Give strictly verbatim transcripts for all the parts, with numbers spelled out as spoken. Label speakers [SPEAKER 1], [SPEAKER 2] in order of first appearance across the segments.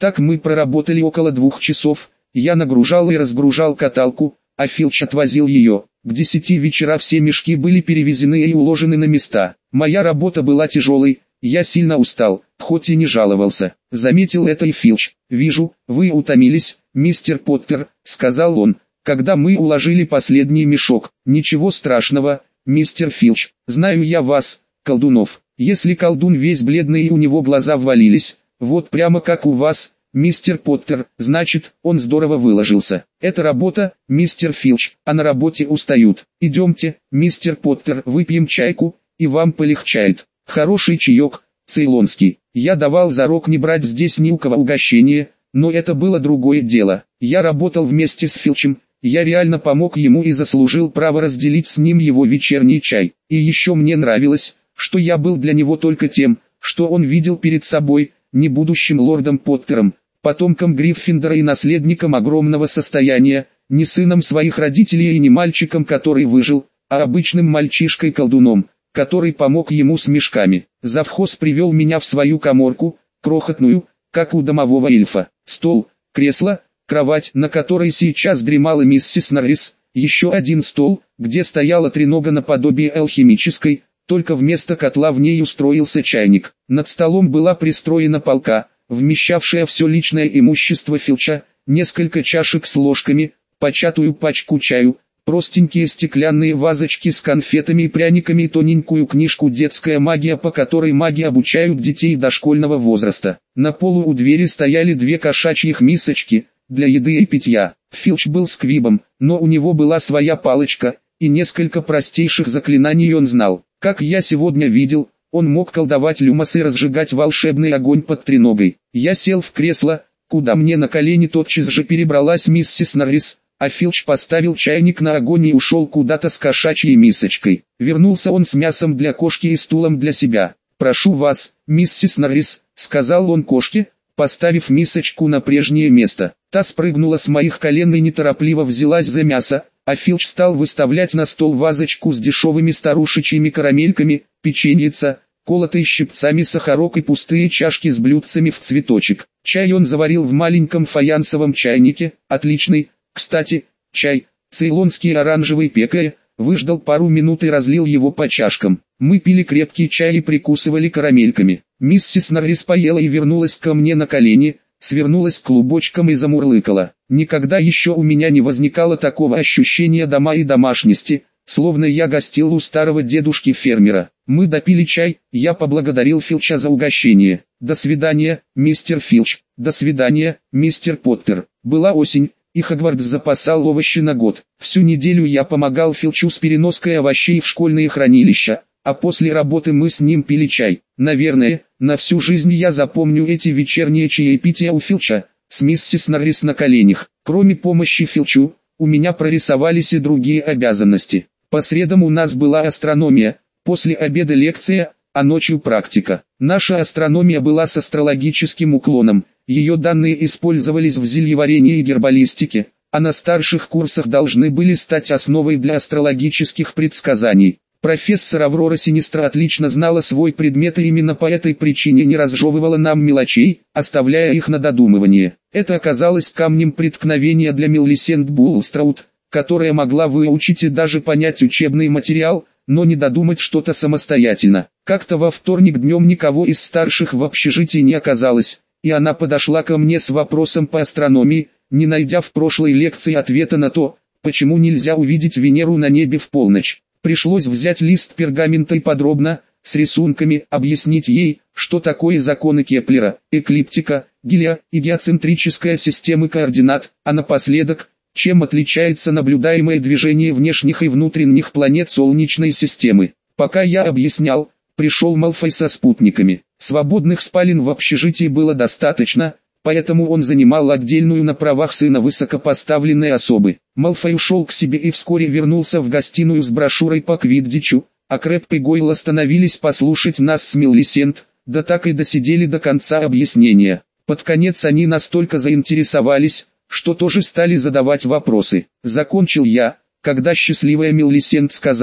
[SPEAKER 1] Так мы проработали около двух часов, я нагружал и разгружал каталку, а Филч отвозил ее. К десяти вечера все мешки были перевезены и уложены на места. Моя работа была тяжелой, я сильно устал, хоть и не жаловался. Заметил это и Филч. «Вижу, вы утомились, мистер Поттер», — сказал он, когда мы уложили последний мешок. «Ничего страшного, мистер Филч, знаю я вас, колдунов. Если колдун весь бледный и у него глаза ввалились, вот прямо как у вас, мистер Поттер, значит, он здорово выложился. Это работа, мистер Филч, а на работе устают. Идемте, мистер Поттер, выпьем чайку, и вам полегчает. Хороший чаек, цейлонский. Я давал зарок не брать здесь ни у кого угощения, но это было другое дело. Я работал вместе с Филчем, я реально помог ему и заслужил право разделить с ним его вечерний чай. И еще мне нравилось, что я был для него только тем, что он видел перед собой, не будущим лордом Поттером, потомком Гриффиндора и наследником огромного состояния, не сыном своих родителей и не мальчиком, который выжил, а обычным мальчишкой-колдуном, который помог ему с мешками. Завхоз привел меня в свою каморку, крохотную, как у домового эльфа. Стол, кресло, кровать, на которой сейчас дремала миссис Норрис, еще один стол, где стояла тренога наподобие алхимической, только вместо котла в ней устроился чайник. Над столом была пристроена полка, вмещавшая все личное имущество Филча, несколько чашек с ложками, початую пачку чаю, простенькие стеклянные вазочки с конфетами и пряниками и тоненькую книжку «Детская магия», по которой маги обучают детей дошкольного возраста. На полу у двери стояли две кошачьих мисочки для еды и питья. Филч был сквибом, но у него была своя палочка, и несколько простейших заклинаний он знал. Как я сегодня видел, он мог колдовать люмос и разжигать волшебный огонь под треногой. Я сел в кресло, куда мне на колени тотчас же перебралась миссис Норрис, а Филч поставил чайник на огонь и ушел куда-то с кошачьей мисочкой. Вернулся он с мясом для кошки и стулом для себя. «Прошу вас, миссис Норрис», — сказал он кошке, поставив мисочку на прежнее место. Та спрыгнула с моих колен и неторопливо взялась за мясо, а Филч стал выставлять на стол вазочку с дешевыми старушечьими карамельками, печеньица, колотые щипцами сахарок и пустые чашки с блюдцами в цветочек. Чай он заварил в маленьком фаянсовом чайнике, отличный, кстати, чай, цейлонский оранжевый пекая, выждал пару минут и разлил его по чашкам. Мы пили крепкий чай и прикусывали карамельками. Миссис Норрис поела и вернулась ко мне на колени, свернулась клубочком и замурлыкала. Никогда еще у меня не возникало такого ощущения дома и домашности, словно я гостил у старого дедушки-фермера. Мы допили чай, я поблагодарил Филча за угощение. «До свидания, мистер Филч, до свидания, мистер Поттер». Была осень, и Хогвартс запасал овощи на год. Всю неделю я помогал Филчу с переноской овощей в школьные хранилища, а после работы мы с ним пили чай. Наверное, на всю жизнь я запомню эти вечерние чаепития у Филча, с миссис Норрис на коленях. Кроме помощи Филчу, у меня прорисовались и другие обязанности. По средам у нас была астрономия, после обеда лекция, а ночью практика. Наша астрономия была с астрологическим уклоном, ее данные использовались в зельеварении и гербалистике, а на старших курсах должны были стать основой для астрологических предсказаний. Профессор Аврора Синистра отлично знала свой предмет и именно по этой причине не разжевывала нам мелочей, оставляя их на додумывание. Это оказалось камнем преткновения для Милисент Булстраут, которая могла выучить и даже понять учебный материал, но не додумать что-то самостоятельно. Как-то во вторник днем никого из старших в общежитии не оказалось, и она подошла ко мне с вопросом по астрономии, не найдя в прошлой лекции ответа на то, почему нельзя увидеть Венеру на небе в полночь. Пришлось взять лист пергамента и подробно, с рисунками, объяснить ей, что такое законы Кеплера, эклиптика, гелия и геоцентрическая системы координат, а напоследок, чем отличается наблюдаемое движение внешних и внутренних планет Солнечной системы. Пока я объяснял, пришел Малфой со спутниками. Свободных спален в общежитии было достаточно, поэтому он занимал отдельную на правах сына высокопоставленной особы. Малфой ушел к себе и вскоре вернулся в гостиную с брошюрой по квиддичу, а Крэб и Гойл остановились послушать нас с Милисент, да так и досидели до конца объяснения. Под конец они настолько заинтересовались, что тоже стали задавать вопросы. Закончил я, когда счастливая Милисент сказала: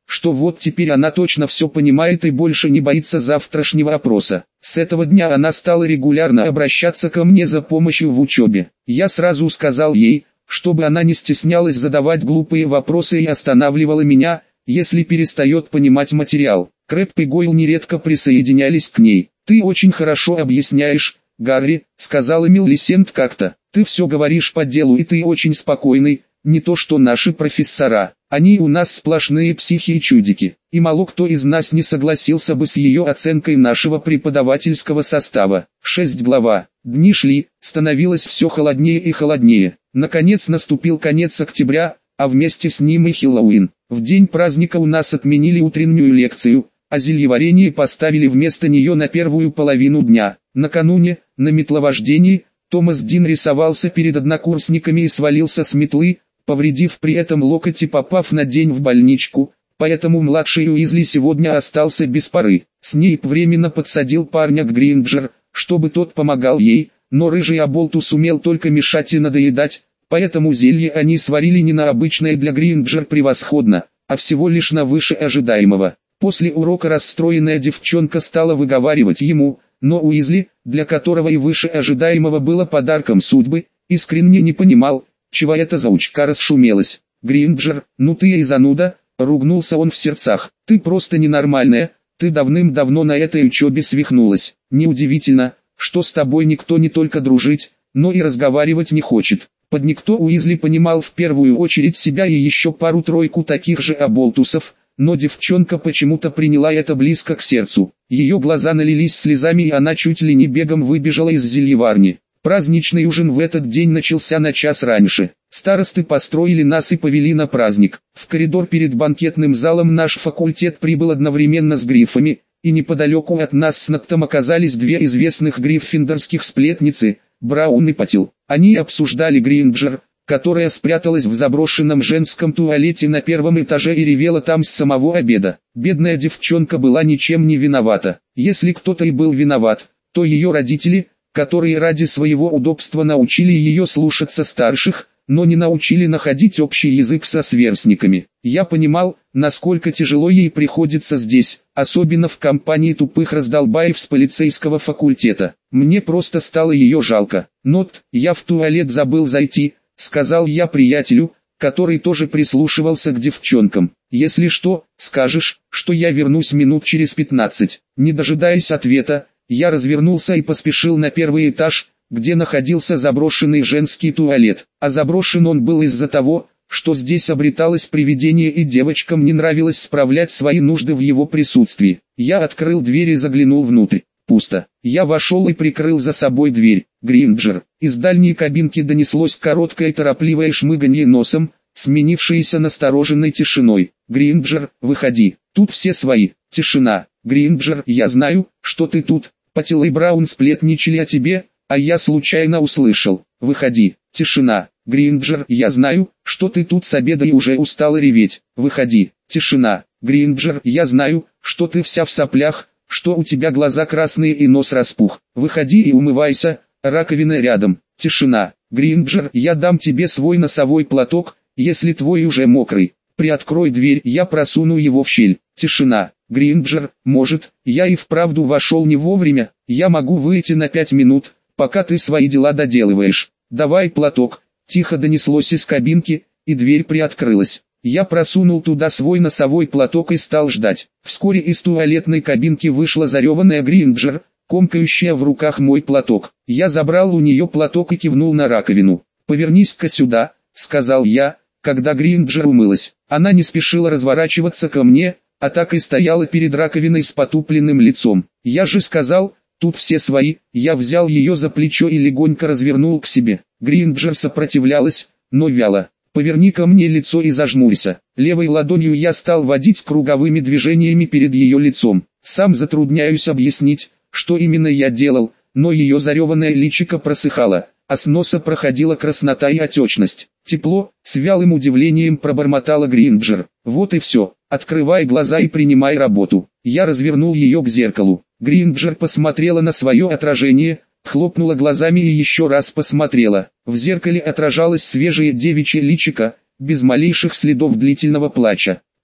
[SPEAKER 1] что вот теперь она точно все понимает и больше не боится завтрашнего опроса. С этого дня она стала регулярно обращаться ко мне за помощью в учебе. Я сразу сказал ей, чтобы она не стеснялась задавать глупые вопросы и останавливала меня, если перестает понимать материал. Крэб и Гойл нередко присоединялись к ней. «Ты очень хорошо объясняешь, Гарри», — сказала Милисент как-то. «Ты все говоришь по делу и ты очень спокойный, не то что наши профессора. Они у нас сплошные психи и чудики». И мало кто из нас не согласился бы с ее оценкой нашего преподавательского состава. Шесть глава. Дни шли, становилось все холоднее и холоднее. Наконец наступил конец октября, а вместе с ним и Хэллоуин. В день праздника у нас отменили утреннюю лекцию, а зельеварение поставили вместо нее на первую половину дня. Накануне, на метловождении, Томас Дин рисовался перед однокурсниками и свалился с метлы, повредив при этом локоть и попав на день в больничку, поэтому младший Уизли сегодня остался без пары. Снейп временно подсадил парня к Гринджер, чтобы тот помогал ей, но рыжий оболтус умел только мешать и надоедать, поэтому зелье они сварили не на обычное для Гринджер превосходно, а всего лишь на выше ожидаемого. После урока расстроенная девчонка стала выговаривать ему, но Уизли, для которого и выше ожидаемого было подарком судьбы, искренне не понимал, чего эта заучка расшумелась. «Гринджер, ну ты и зануда», — ругнулся он в сердцах. «Ты просто ненормальная, ты давным-давно на этой учебе свихнулась. Неудивительно, что с тобой никто не только дружить, но и разговаривать не хочет». Под никто Уизли понимал в первую очередь себя и еще пару-тройку таких же оболтусов, но девчонка почему-то приняла это близко к сердцу. Ее глаза налились слезами и она чуть ли не бегом выбежала из зельеварни. Праздничный ужин в этот день начался на час раньше. Старосты построили нас и повели на праздник. В коридор перед банкетным залом наш факультет прибыл одновременно с гриффами, и неподалеку от нас с Ноктом оказались две известных гриффиндорских сплетницы, Браун и Патил. Они обсуждали Гринджер, которая спряталась в заброшенном женском туалете на первом этаже и ревела там с самого обеда. Бедная девчонка была ничем не виновата. Если кто-то и был виноват, то ее родители, которые ради своего удобства научили ее слушаться старших, но не научили находить общий язык со сверстниками. Я понимал, насколько тяжело ей приходится здесь, особенно в компании тупых раздолбаев с полицейского факультета. Мне просто стало ее жалко. «Нот, я в туалет забыл зайти», — сказал я приятелю, который тоже прислушивался к девчонкам. «Если что, скажешь, что я вернусь минут через пятнадцать». Не дожидаясь ответа, я развернулся и поспешил на первый этаж, где находился заброшенный женский туалет. А заброшен он был из-за того, что здесь обреталось привидение и девочкам не нравилось справлять свои нужды в его присутствии. Я открыл дверь и заглянул внутрь. Пусто. Я вошел и прикрыл за собой дверь. «Гринджер». Из дальней кабинки донеслось короткое торопливое шмыганье носом, сменившееся настороженной тишиной. «Гринджер, выходи. Тут все свои». Тишина. «Гринджер, я знаю, что ты тут. Патил и Браун сплетничали о тебе, а я случайно услышал. Выходи». Тишина. «Гринджер, я знаю, что ты тут с обеда и уже устала реветь. Выходи». Тишина. «Гринджер, я знаю, что ты вся в соплях, что у тебя глаза красные и нос распух. Выходи и умывайся, раковина рядом». Тишина. «Гринджер, я дам тебе свой носовой платок, если твой уже мокрый. Приоткрой дверь, я просуну его в щель». Тишина. «Гринджер, может, я и вправду вошел не вовремя, я могу выйти на пять минут, пока ты свои дела доделываешь. Давай платок». Тихо донеслось из кабинки, и дверь приоткрылась. Я просунул туда свой носовой платок и стал ждать. Вскоре из туалетной кабинки вышла зареванная Гринджер, комкающая в руках мой платок. Я забрал у нее платок и кивнул на раковину. «Повернись-ка сюда», — сказал я, когда Гринджер умылась. Она не спешила разворачиваться ко мне, а так и стояла перед раковиной с потупленным лицом. «Я же сказал, тут все свои». Я взял ее за плечо и легонько развернул к себе. Гринджер сопротивлялась, но вяло. «Поверни ко мне лицо и зажмурься». Левой ладонью я стал водить круговыми движениями перед ее лицом. Сам затрудняюсь объяснить, что именно я делал, но ее зареванное личико просыхало, а с носа проходила краснота и отечность. «Тепло», — с вялым удивлением пробормотала Гринджер. «Вот и все. Открывай глаза и принимай работу». Я развернул ее к зеркалу. Гринджер посмотрела на свое отражение, хлопнула глазами и еще раз посмотрела. В зеркале отражалось свежее девичье личико, без малейших следов длительного плача.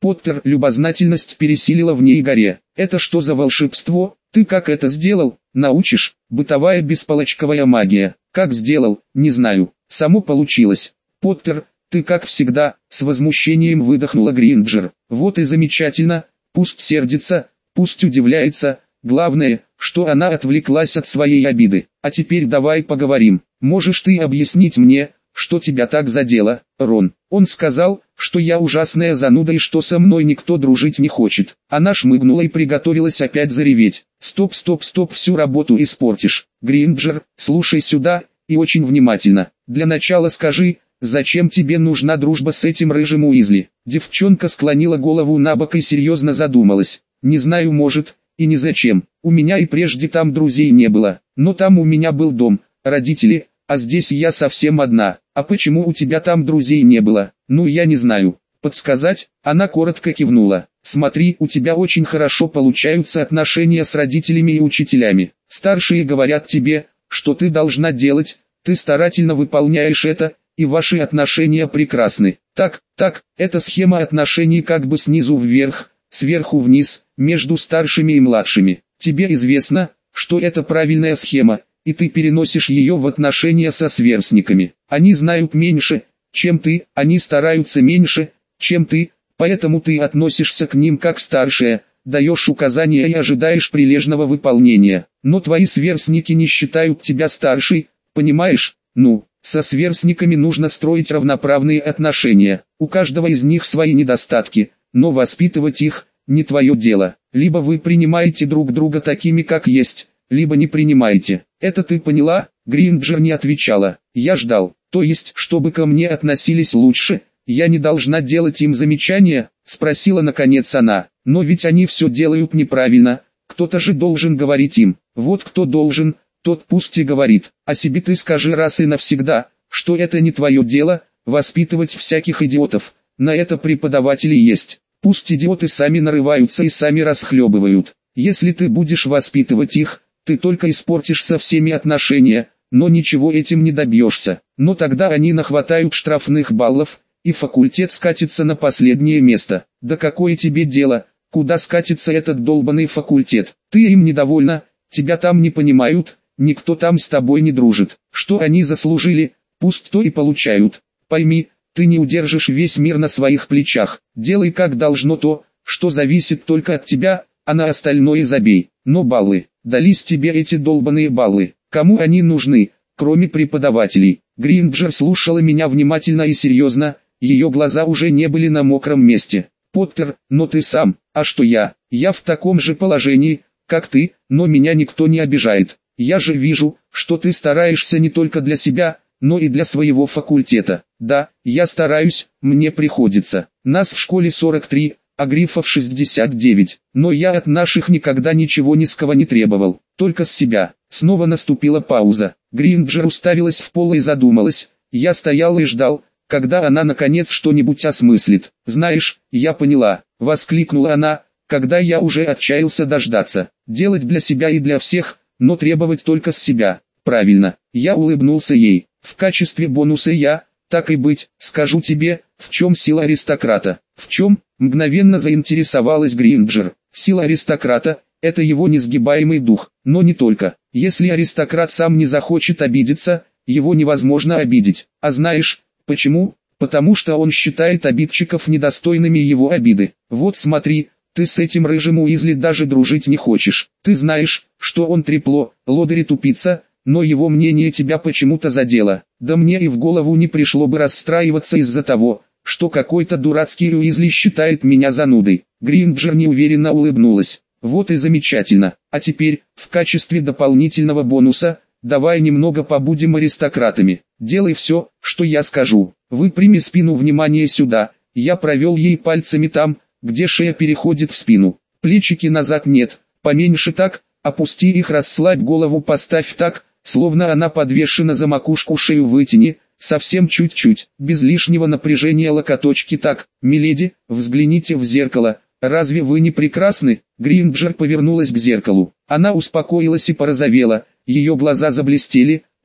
[SPEAKER 1] Поттер, любознательность пересилила в ней горе. Это что за волшебство? Ты как это сделал? Научишь? Бытовая бесполочковая магия. Как сделал? Не знаю. Само получилось. Поттер, ты как всегда, с возмущением выдохнула Гринджер. Вот и замечательно. Пусть сердится, пусть удивляется. Главное, что она отвлеклась от своей обиды. А теперь давай поговорим. Можешь ты объяснить мне, что тебя так задело, Рон? Он сказал, что я ужасная зануда и что со мной никто дружить не хочет. Она шмыгнула и приготовилась опять зареветь. Стоп, стоп, стоп, всю работу испортишь. Гринджер, слушай сюда, и очень внимательно. Для начала скажи, зачем тебе нужна дружба с этим рыжим Уизли? Девчонка склонила голову набок и серьезно задумалась. Не знаю, может, и не зачем. У меня и прежде там друзей не было. Но там у меня был дом, родители, а здесь я совсем одна. А почему у тебя там друзей не было? Ну я не знаю. Подсказать? Она коротко кивнула. Смотри, у тебя очень хорошо получаются отношения с родителями и учителями. Старшие говорят тебе, что ты должна делать, ты старательно выполняешь это, и ваши отношения прекрасны. Так, так, это схема отношений как бы снизу вверх, сверху вниз, между старшими и младшими. Тебе известно, что это правильная схема, и ты переносишь ее в отношения со сверстниками. Они знают меньше, чем ты, они стараются меньше, чем ты, поэтому ты относишься к ним как старшая, даешь указания и ожидаешь прилежного выполнения. Но твои сверстники не считают тебя старшей, понимаешь? Ну, со сверстниками нужно строить равноправные отношения. У каждого из них свои недостатки, но воспитывать их – не твое дело. Либо вы принимаете друг друга такими, как есть, либо не принимаете. Это ты поняла? Гринджер не отвечала. Я ждал. То есть, чтобы ко мне относились лучше, я не должна делать им замечания? Спросила наконец она. Но ведь они все делают неправильно. Кто-то же должен говорить им. Вот кто должен, тот пусть и говорит. А себе ты скажи раз и навсегда, что это не твое дело, воспитывать всяких идиотов. На это преподаватели есть. Пусть идиоты сами нарываются и сами расхлебывают. Если ты будешь воспитывать их, ты только испортишь со всеми отношения, но ничего этим не добьешься. Но тогда они нахватают штрафных баллов, и факультет скатится на последнее место. Да какое тебе дело, куда скатится этот долбанный факультет? Ты им недовольна, тебя там не понимают, никто там с тобой не дружит. Что они заслужили, пусть то и получают. Пойми, ты не удержишь весь мир на своих плечах. Делай как должно то, что зависит только от тебя, а на остальное забей. Но баллы, дались тебе эти долбаные баллы. Кому они нужны, кроме преподавателей? Гринджер слушала меня внимательно и серьезно, ее глаза уже не были на мокром месте. Поттер, но ты сам, а что я? Я в таком же положении, как ты, но меня никто не обижает. Я же вижу, что ты стараешься не только для себя, но и для своего факультета. Да, я стараюсь, мне приходится. Нас в школе сорок три, а грифов шестьдесят девять. Но я от наших никогда ничего низкого не требовал, только с себя. Снова наступила пауза. Гринджер уставилась в пол и задумалась. Я стоял и ждал, когда она наконец что-нибудь осмыслит. «Знаешь, я поняла», — воскликнула она, когда я уже отчаялся дождаться. «Делать для себя и для всех, но требовать только с себя». «Правильно», — я улыбнулся ей. «В качестве бонуса я, так и быть, скажу тебе, в чем сила аристократа». «В чем?» — мгновенно заинтересовалась Гринджер. «Сила аристократа — это его несгибаемый дух, но не только. Если аристократ сам не захочет обидеться, его невозможно обидеть. А знаешь, почему? Потому что он считает обидчиков недостойными его обиды. Вот смотри, ты с этим рыжим Уизли даже дружить не хочешь. Ты знаешь, что он трепло, лодырь и тупица, но его мнение тебя почему-то задело. Да мне и в голову не пришло бы расстраиваться из-за того, что какой-то дурацкий Уизли считает меня занудой». Гринджер неуверенно улыбнулась. «Вот и замечательно. А теперь, в качестве дополнительного бонуса, давай немного побудем аристократами. Делай все, что я скажу. Выпрями спину, внимание сюда». Я провел ей пальцами там, где шея переходит в спину. Плечики назад нет, поменьше так, опусти их, расслабь голову, поставь так, словно она подвешена за макушку, шею вытяни, совсем чуть-чуть, без лишнего напряжения локоточки так. «Миледи, взгляните в зеркало, разве вы не прекрасны?» Гринджер повернулась к зеркалу. Она успокоилась и порозовела, ее глаза заблестели,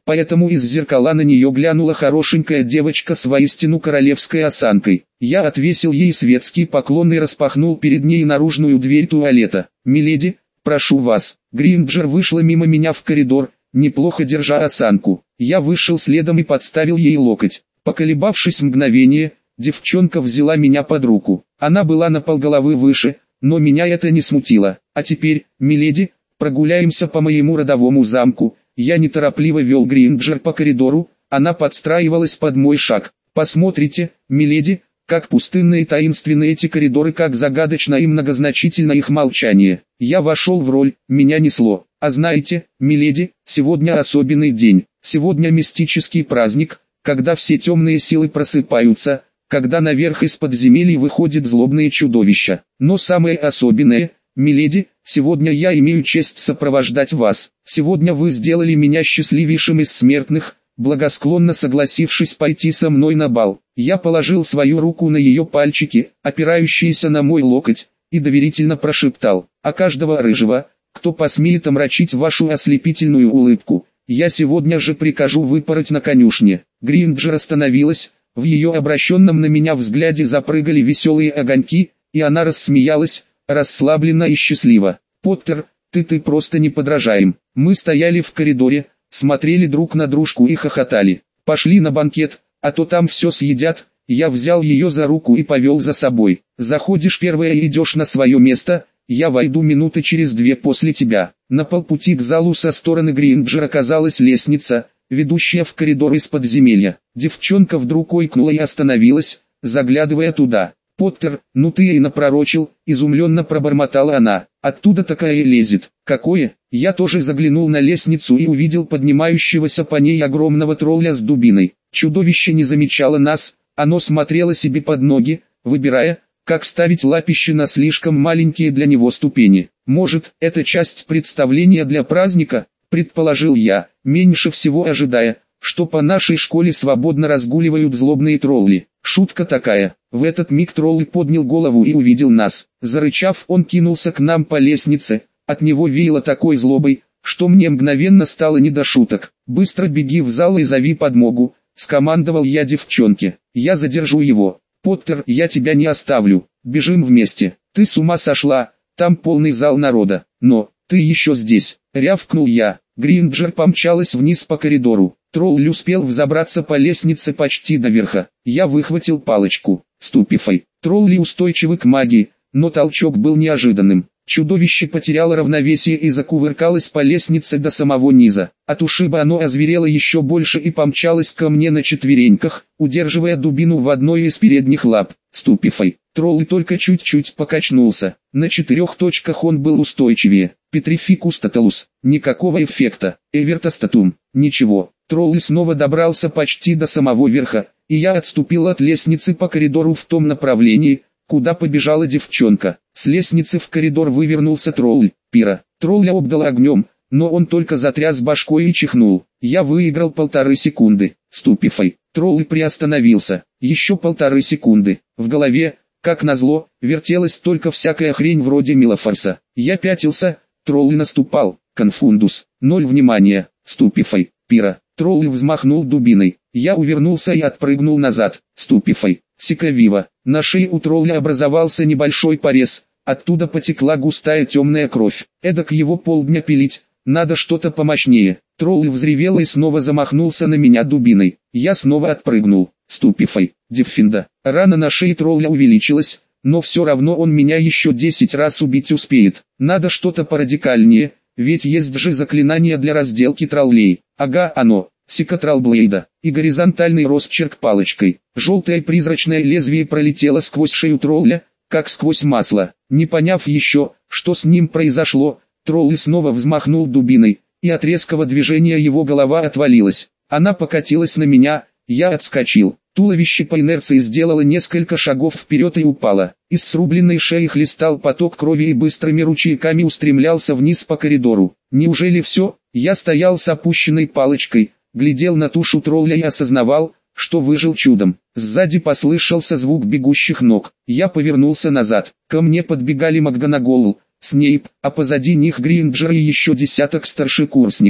[SPEAKER 1] поэтому из зеркала на нее глянула хорошенькая девочка с воистину королевской осанкой. Я отвесил ей светский поклон и распахнул перед ней наружную дверь туалета. «Миледи, прошу вас». Гринджер вышла мимо меня в коридор, неплохо держа осанку. Я вышел следом и подставил ей локоть. Поколебавшись мгновение, девчонка взяла меня под руку. Она была на полголовы выше, но меня это не смутило. «А теперь, миледи, прогуляемся по моему родовому замку». Я неторопливо вел Гринджер по коридору, она подстраивалась под мой шаг. «Посмотрите, миледи, как пустынны и таинственны эти коридоры, как загадочно и многозначительно их молчание». Я вошел в роль, меня несло. «А знаете, миледи, сегодня особенный день, сегодня мистический праздник, когда все темные силы просыпаются, когда наверх из подземелий выходят злобные чудовища. Но самое особенное, миледи, сегодня я имею честь сопровождать вас. Сегодня вы сделали меня счастливейшим из смертных, благосклонно согласившись пойти со мной на бал». Я положил свою руку на ее пальчики, опирающиеся на мой локоть, и доверительно прошептал: «А каждого рыжего, кто посмеет омрачить вашу ослепительную улыбку, я сегодня же прикажу выпороть на конюшне». Гринджер остановилась, в ее обращенном на меня взгляде запрыгали веселые огоньки, и она рассмеялась, расслабленно и счастливо. «Поттер, ты ты просто неподражаем». Мы стояли в коридоре, смотрели друг на дружку и хохотали. «Пошли на банкет, а то там все съедят». Я взял ее за руку и повел за собой. «Заходишь первая и идешь на свое место, я войду минуты через две после тебя». На полпути к залу со стороны Гринджер оказалась лестница, ведущая в коридор из подземелья. Девчонка вдруг ойкнула и остановилась, заглядывая туда. «Поттер, ну ты и напророчил», — изумленно пробормотала она. «Оттуда такая лезет». «Какое?» Я тоже заглянул на лестницу и увидел поднимающегося по ней огромного тролля с дубиной. Чудовище не замечало нас, оно смотрело себе под ноги, выбирая, как ставить лапище на слишком маленькие для него ступени. «Может, это часть представления для праздника?» — предположил я, меньше всего ожидая, что по нашей школе свободно разгуливают злобные тролли. Шутка такая. В этот миг тролль поднял голову и увидел нас. Зарычав, он кинулся к нам по лестнице, от него веяло такой злобой, что мне мгновенно стало не до шуток. «Быстро беги в зал и зови подмогу», — скомандовал я девчонке. «Я задержу его. Поттер, я тебя не оставлю, бежим вместе». «Ты с ума сошла, там полный зал народа». «Но, ты еще здесь», — рявкнул я. Гринджер помчалась вниз по коридору. Тролль успел взобраться по лестнице почти до верха. Я выхватил палочку. «Ступифай». Тролли устойчивы к магии, но толчок был неожиданным. Чудовище потеряло равновесие и закувыркалось по лестнице до самого низа. От ушиба оно озверело еще больше и помчалось ко мне на четвереньках, удерживая дубину в одной из передних лап. «Ступифай». Тролль только чуть-чуть покачнулся. На четырех точках он был устойчивее. «Петрификус тоталус». Никакого эффекта. «Эвертостатум». Ничего. Тролль снова добрался почти до самого верха, и я отступил от лестницы по коридору в том направлении, куда побежала девчонка. С лестницы в коридор вывернулся тролль. Пира. Тролля обдало огнем, но он только затряс башкой и чихнул. Я выиграл полторы секунды. «Ступифай». Тролль приостановился. Еще полторы секунды. В голове, как назло, вертелась только всякая хрень вроде Милофорса. Я пятился, тролль наступал. «Конфундус». Ноль внимания. «Ступифай». Пира. Тролль взмахнул дубиной. Я увернулся и отпрыгнул назад. «Ступифай». Сикавива. На шее у тролля образовался небольшой порез, оттуда потекла густая темная кровь. Эдак его полдня пилить, надо что-то помощнее. Тролль взревел и снова замахнулся на меня дубиной. Я снова отпрыгнул. «Ступифай». Диффинда. Рана на шее тролля увеличилась, но все равно он меня еще десять раз убить успеет. Надо что-то порадикальнее, ведь есть же заклинание для разделки троллей. Ага, оно. Секатралблейда, и горизонтальный росчерк палочкой. Желтое призрачное лезвие пролетело сквозь шею тролля, как сквозь масло. Не поняв еще, что с ним произошло, тролль снова взмахнул дубиной, и от резкого движения его голова отвалилась. Она покатилась на меня, я отскочил. Туловище по инерции сделало несколько шагов вперед и упало. Из срубленной шеи хлестал поток крови и быстрыми ручейками устремлялся вниз по коридору. Неужели все? Я стоял с опущенной палочкой, глядел на тушу тролля и осознавал, что выжил чудом. Сзади послышался звук бегущих ног. Я повернулся назад. Ко мне подбегали МакГонагал, Снейп, а позади них Гринджер и еще десяток старшекурсников.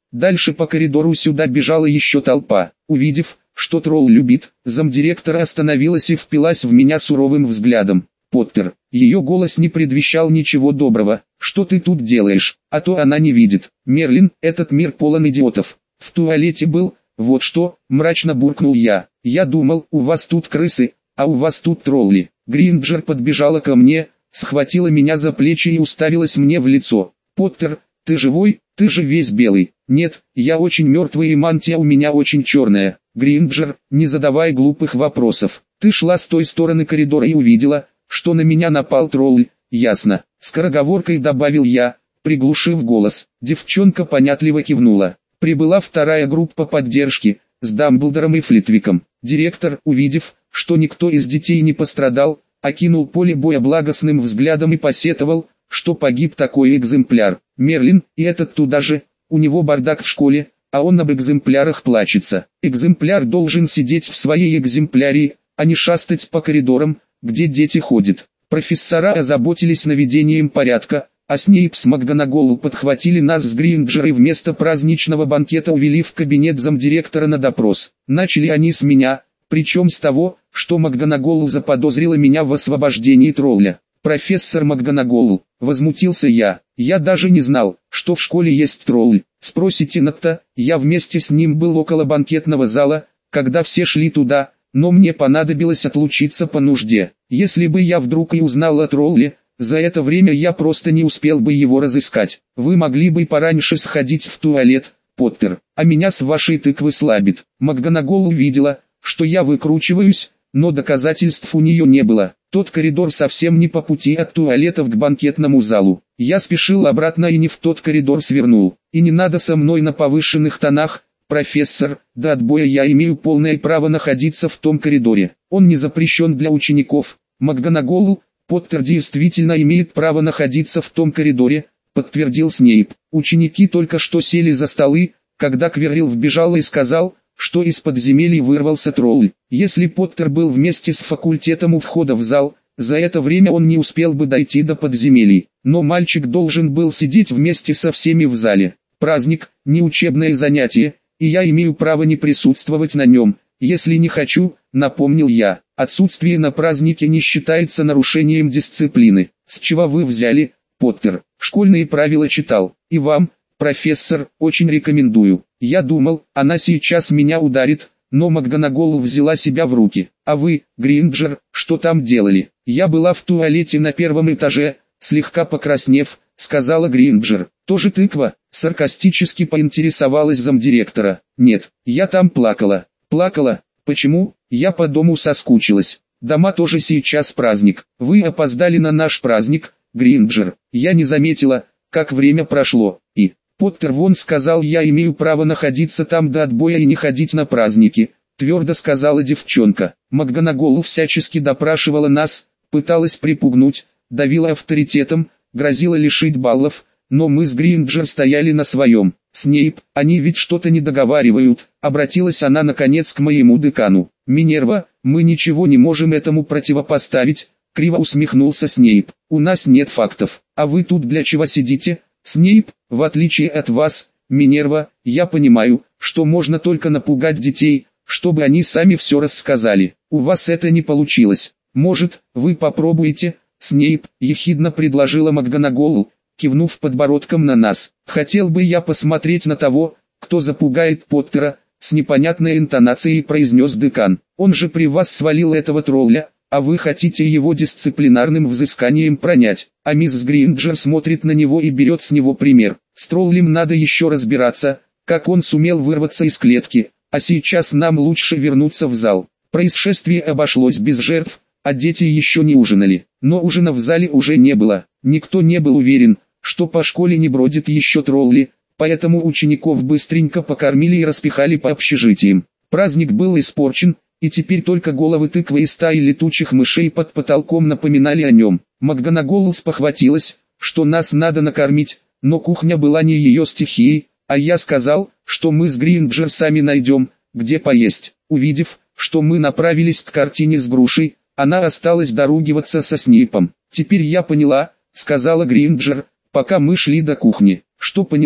[SPEAKER 1] Дальше по коридору сюда бежала еще толпа. Увидев, что тролль любит, замдиректора остановилась и впилась в меня суровым взглядом. «Поттер». Ее голос не предвещал ничего доброго. «Что ты тут делаешь? А то она не видит. Мерлин, этот мир полон идиотов. В туалете был, вот что», мрачно буркнул я. «Я думал, у вас тут крысы, а у вас тут тролли». Гринджер подбежала ко мне, схватила меня за плечи и уставилась мне в лицо. «Поттер, ты живой? Ты же весь белый». «Нет, я очень мертвый и мантия у меня очень черная». «Гринджер, не задавай глупых вопросов. Ты шла с той стороны коридора и увидела, что на меня напал тролль». «Ясно», — скороговоркой добавил я, приглушив голос. Девчонка понятливо кивнула. Прибыла вторая группа поддержки, с Дамблдором и Флитвиком. Директор, увидев, что никто из детей не пострадал, окинул поле боя благостным взглядом и посетовал, что погиб такой экземпляр. «Мерлин, и этот туда же, у него бардак в школе, а он об экземплярах плачется. Экземпляр должен сидеть в своей экземплярии, а не шастать по коридорам, где дети ходят». Профессора озаботились наведением порядка, а Снейп с МакГонагал подхватили нас с Гринджер и вместо праздничного банкета увели в кабинет замдиректора на допрос. Начали они с меня, причем с того, что МакГонагал заподозрила меня в освобождении тролля. «Профессор МакГонагал», — возмутился я, — «я даже не знал, что в школе есть тролль. Спросите Натта, я вместе с ним был около банкетного зала, когда все шли туда, но мне понадобилось отлучиться по нужде. Если бы я вдруг и узнал о тролле, за это время я просто не успел бы его разыскать. Вы могли бы пораньше сходить в туалет, Поттер, а меня с вашей тыквы слабит». МакГонагал увидела, что я выкручиваюсь, но доказательств у нее не было. Тот коридор совсем не по пути от туалетов к банкетному залу. Я спешил обратно и не в тот коридор свернул. «И не надо со мной на повышенных тонах, профессор, до отбоя я имею полное право находиться в том коридоре. Он не запрещен для учеников». МакГонагал, «Поттер действительно имеет право находиться в том коридоре», подтвердил Снейп. «Ученики только что сели за столы, когда Квиррилл вбежал и сказал, что из подземелий вырвался тролль. Если Поттер был вместе с факультетом у входа в зал, за это время он не успел бы дойти до подземелий. Но мальчик должен был сидеть вместе со всеми в зале. Праздник, не учебное занятие, и я имею право не присутствовать на нем, если не хочу», напомнил я. «Отсутствие на празднике не считается нарушением дисциплины». «С чего вы взяли, Поттер?» «Школьные правила читал. И вам, профессор, очень рекомендую». Я думал, она сейчас меня ударит, но МакГонагал взяла себя в руки. «А вы, Гринджер, что там делали?» «Я была в туалете на первом этаже», слегка покраснев, сказала Гринджер. «Тоже тыква?» Саркастически поинтересовалась замдиректора. «Нет, я там плакала». «Плакала? Почему?» «Я по дому соскучилась. Дома тоже сейчас праздник. Вы опоздали на наш праздник, Гринджер». Я не заметила, как время прошло, и... «Поттер вон сказал, я имею право находиться там до отбоя и не ходить на праздники», твердо сказала девчонка. МакГонагал всячески допрашивала нас, пыталась припугнуть, давила авторитетом, грозила лишить баллов, но мы с Гринджер стояли на своем. «Снейп, они ведь что-то не договаривают», обратилась она наконец к моему декану. «Минерва, мы ничего не можем этому противопоставить», криво усмехнулся Снейп. «У нас нет фактов, а вы тут для чего сидите?» «Снейп, в отличие от вас, Минерва, я понимаю, что можно только напугать детей, чтобы они сами все рассказали. У вас это не получилось. Может, вы попробуете?» Снейп ехидно предложила МакГонагал, кивнув подбородком на нас. «Хотел бы я посмотреть на того, кто запугает Поттера», с непонятной интонацией произнес декан. «Он же при вас свалил этого тролля, а вы хотите его дисциплинарным взысканием пронять». А мисс Гринджер смотрит на него и берет с него пример. «С троллем надо еще разбираться, как он сумел вырваться из клетки, а сейчас нам лучше вернуться в зал». Происшествие обошлось без жертв, а дети еще не ужинали. Но ужина в зале уже не было. Никто не был уверен, что по школе не бродят еще тролли, поэтому учеников быстренько покормили и распихали по общежитиям. Праздник был испорчен, и теперь только головы тыквы и стаи летучих мышей под потолком напоминали о нем. МакГонагал спохватилась, что нас надо накормить, но кухня была не ее стихией, а я сказал, что мы с Гринджер сами найдем, где поесть. Увидев, что мы направились к картине с грушей, она осталась доругиваться со Снейпом. «Теперь я поняла», — сказала Гринджер, пока мы шли до кухни. «Что поняла?»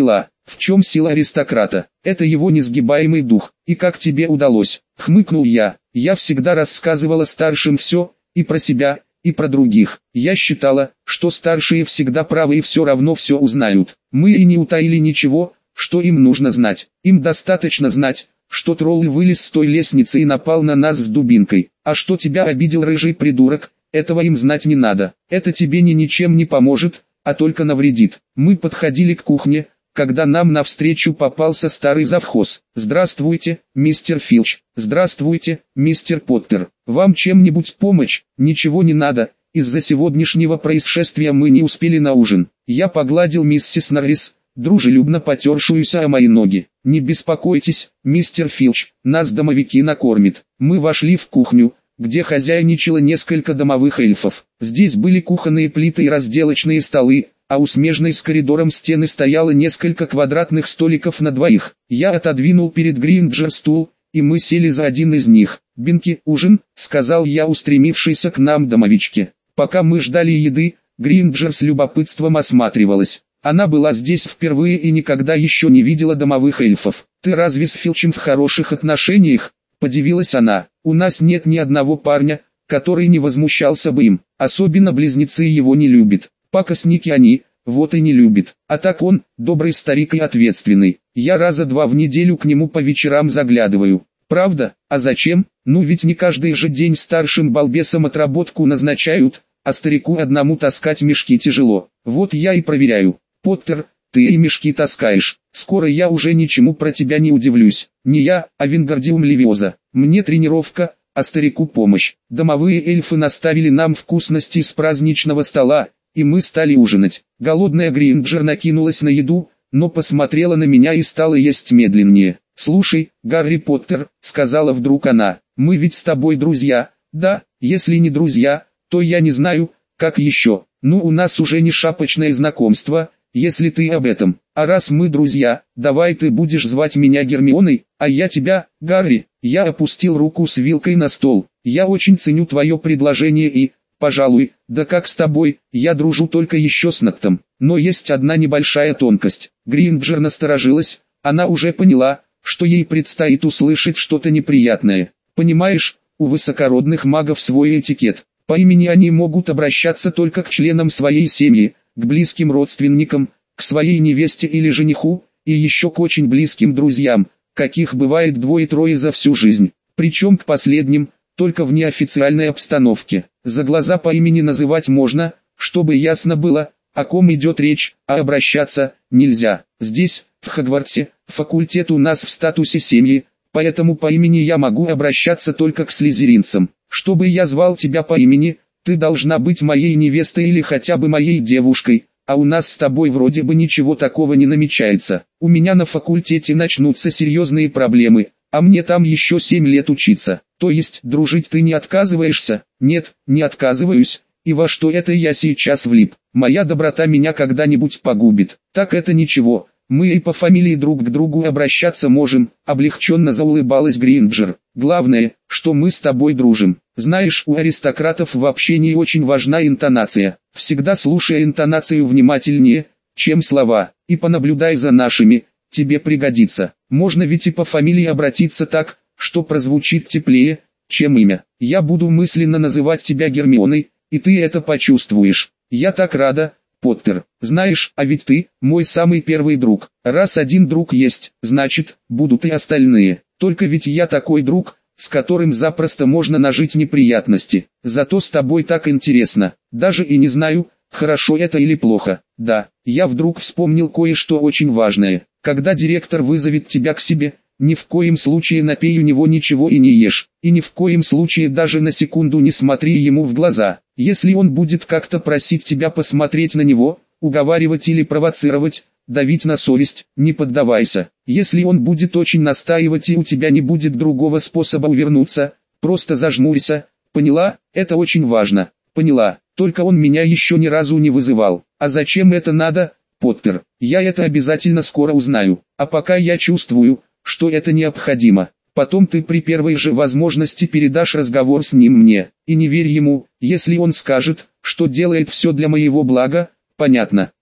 [SPEAKER 1] В чем сила аристократа? Это его несгибаемый дух. И как тебе удалось? Хмыкнул я. Я всегда рассказывала старшим все, и про себя, и про других. Я считала, что старшие всегда правы и все равно все узнают. Мы и не утаили ничего, что им нужно знать. Им достаточно знать, что тролль вылез с той лестницы и напал на нас с дубинкой. А что тебя обидел рыжий придурок, этого им знать не надо. Это тебе ни ничем не поможет, а только навредит. Мы подходили к кухне, когда нам навстречу попался старый завхоз. «Здравствуйте, мистер Филч. Здравствуйте, мистер Поттер. Вам чем-нибудь помочь?» «Ничего не надо. Из-за сегодняшнего происшествия мы не успели на ужин». Я погладил миссис Норрис, дружелюбно потершуюся о мои ноги. «Не беспокойтесь, мистер Филч, нас домовики накормят». Мы вошли в кухню, где хозяйничало несколько домовых эльфов. Здесь были кухонные плиты и разделочные столы, а у смежной с коридором стены стояло несколько квадратных столиков на двоих. Я отодвинул перед Гринджер стул, и мы сели за один из них. «Бинки, ужин», — сказал я устремившейся к нам домовичке. Пока мы ждали еды, Гринджер с любопытством осматривалась. Она была здесь впервые и никогда еще не видела домовых эльфов. «Ты разве с Филчем в хороших отношениях?» — подивилась она. «У нас нет ни одного парня, который не возмущался бы им, особенно близнецы его не любят. Пакостники они, вот и не любит. А так он, добрый старик и ответственный. Я раза два в неделю к нему по вечерам заглядываю». «Правда? А зачем? Ну ведь не каждый же день старшим балбесам отработку назначают, а старику одному таскать мешки тяжело. Вот я и проверяю. Поттер, ты и мешки таскаешь. Скоро я уже ничему про тебя не удивлюсь. Не я, а Вингардиум Левиоза. Мне тренировка, а старику помощь». Домовые эльфы наставили нам вкусности с праздничного стола, и мы стали ужинать. Голодная Гринджер накинулась на еду, но посмотрела на меня и стала есть медленнее. «Слушай, Гарри Поттер», — сказала вдруг она, — «мы ведь с тобой друзья, да? Если не друзья, то я не знаю, как еще. Ну, у нас уже не шапочное знакомство, если ты об этом. А раз мы друзья, давай ты будешь звать меня Гермионой, а я тебя, Гарри». Я опустил руку с вилкой на стол. «Я очень ценю твое предложение и, пожалуй, да как с тобой, я дружу только еще с Ноктом. Но есть одна небольшая тонкость». Гринджер насторожилась, она уже поняла, что ей предстоит услышать что-то неприятное. «Понимаешь, у высокородных магов свой этикет. По имени они могут обращаться только к членам своей семьи, к близким родственникам, к своей невесте или жениху, и еще к очень близким друзьям, каких бывает двое-трое за всю жизнь. Причем к последним, только в неофициальной обстановке. За глаза по имени называть можно, чтобы ясно было, о ком идет речь, а обращаться нельзя. Здесь, в Хогвартсе, факультет у нас в статусе семьи, поэтому по имени я могу обращаться только к слизеринцам. Чтобы я звал тебя по имени, ты должна быть моей невестой или хотя бы моей девушкой, а у нас с тобой вроде бы ничего такого не намечается. У меня на факультете начнутся серьезные проблемы, а мне там еще семь лет учиться. То есть, дружить ты не отказываешься?» «Нет, не отказываюсь, и во что это я сейчас влип? Моя доброта меня когда-нибудь погубит». «Так это ничего, мы и по фамилии друг к другу обращаться можем», — облегченно заулыбалась Гринджер. «Главное, что мы с тобой дружим. Знаешь, у аристократов в общении очень важна интонация. Всегда слушай интонацию внимательнее, чем слова, и понаблюдай за нашими, тебе пригодится. Можно ведь и по фамилии обратиться так, что прозвучит теплее, чем имя. Я буду мысленно называть тебя Гермионой, и ты это почувствуешь. Я так рада, Поттер. Знаешь, а ведь ты, мой самый первый друг. Раз один друг есть, значит, будут и остальные. Только ведь я такой друг, с которым запросто можно нажить неприятности. Зато с тобой так интересно. Даже и не знаю, хорошо это или плохо. Да, я вдруг вспомнил кое-что очень важное. Когда директор вызовет тебя к себе, ни в коем случае напей у него ничего и не ешь. И ни в коем случае даже на секунду не смотри ему в глаза. Если он будет как-то просить тебя посмотреть на него, уговаривать или провоцировать, давить на совесть, не поддавайся. Если он будет очень настаивать и у тебя не будет другого способа увернуться, просто зажмурься. Поняла? Это очень важно. Поняла. Только он меня еще ни разу не вызывал. А зачем это надо, Поттер? Я это обязательно скоро узнаю. А пока я чувствую, что это необходимо. Потом ты при первой же возможности передашь разговор с ним мне. И не верь ему, если он скажет, что делает все для моего блага. Понятно.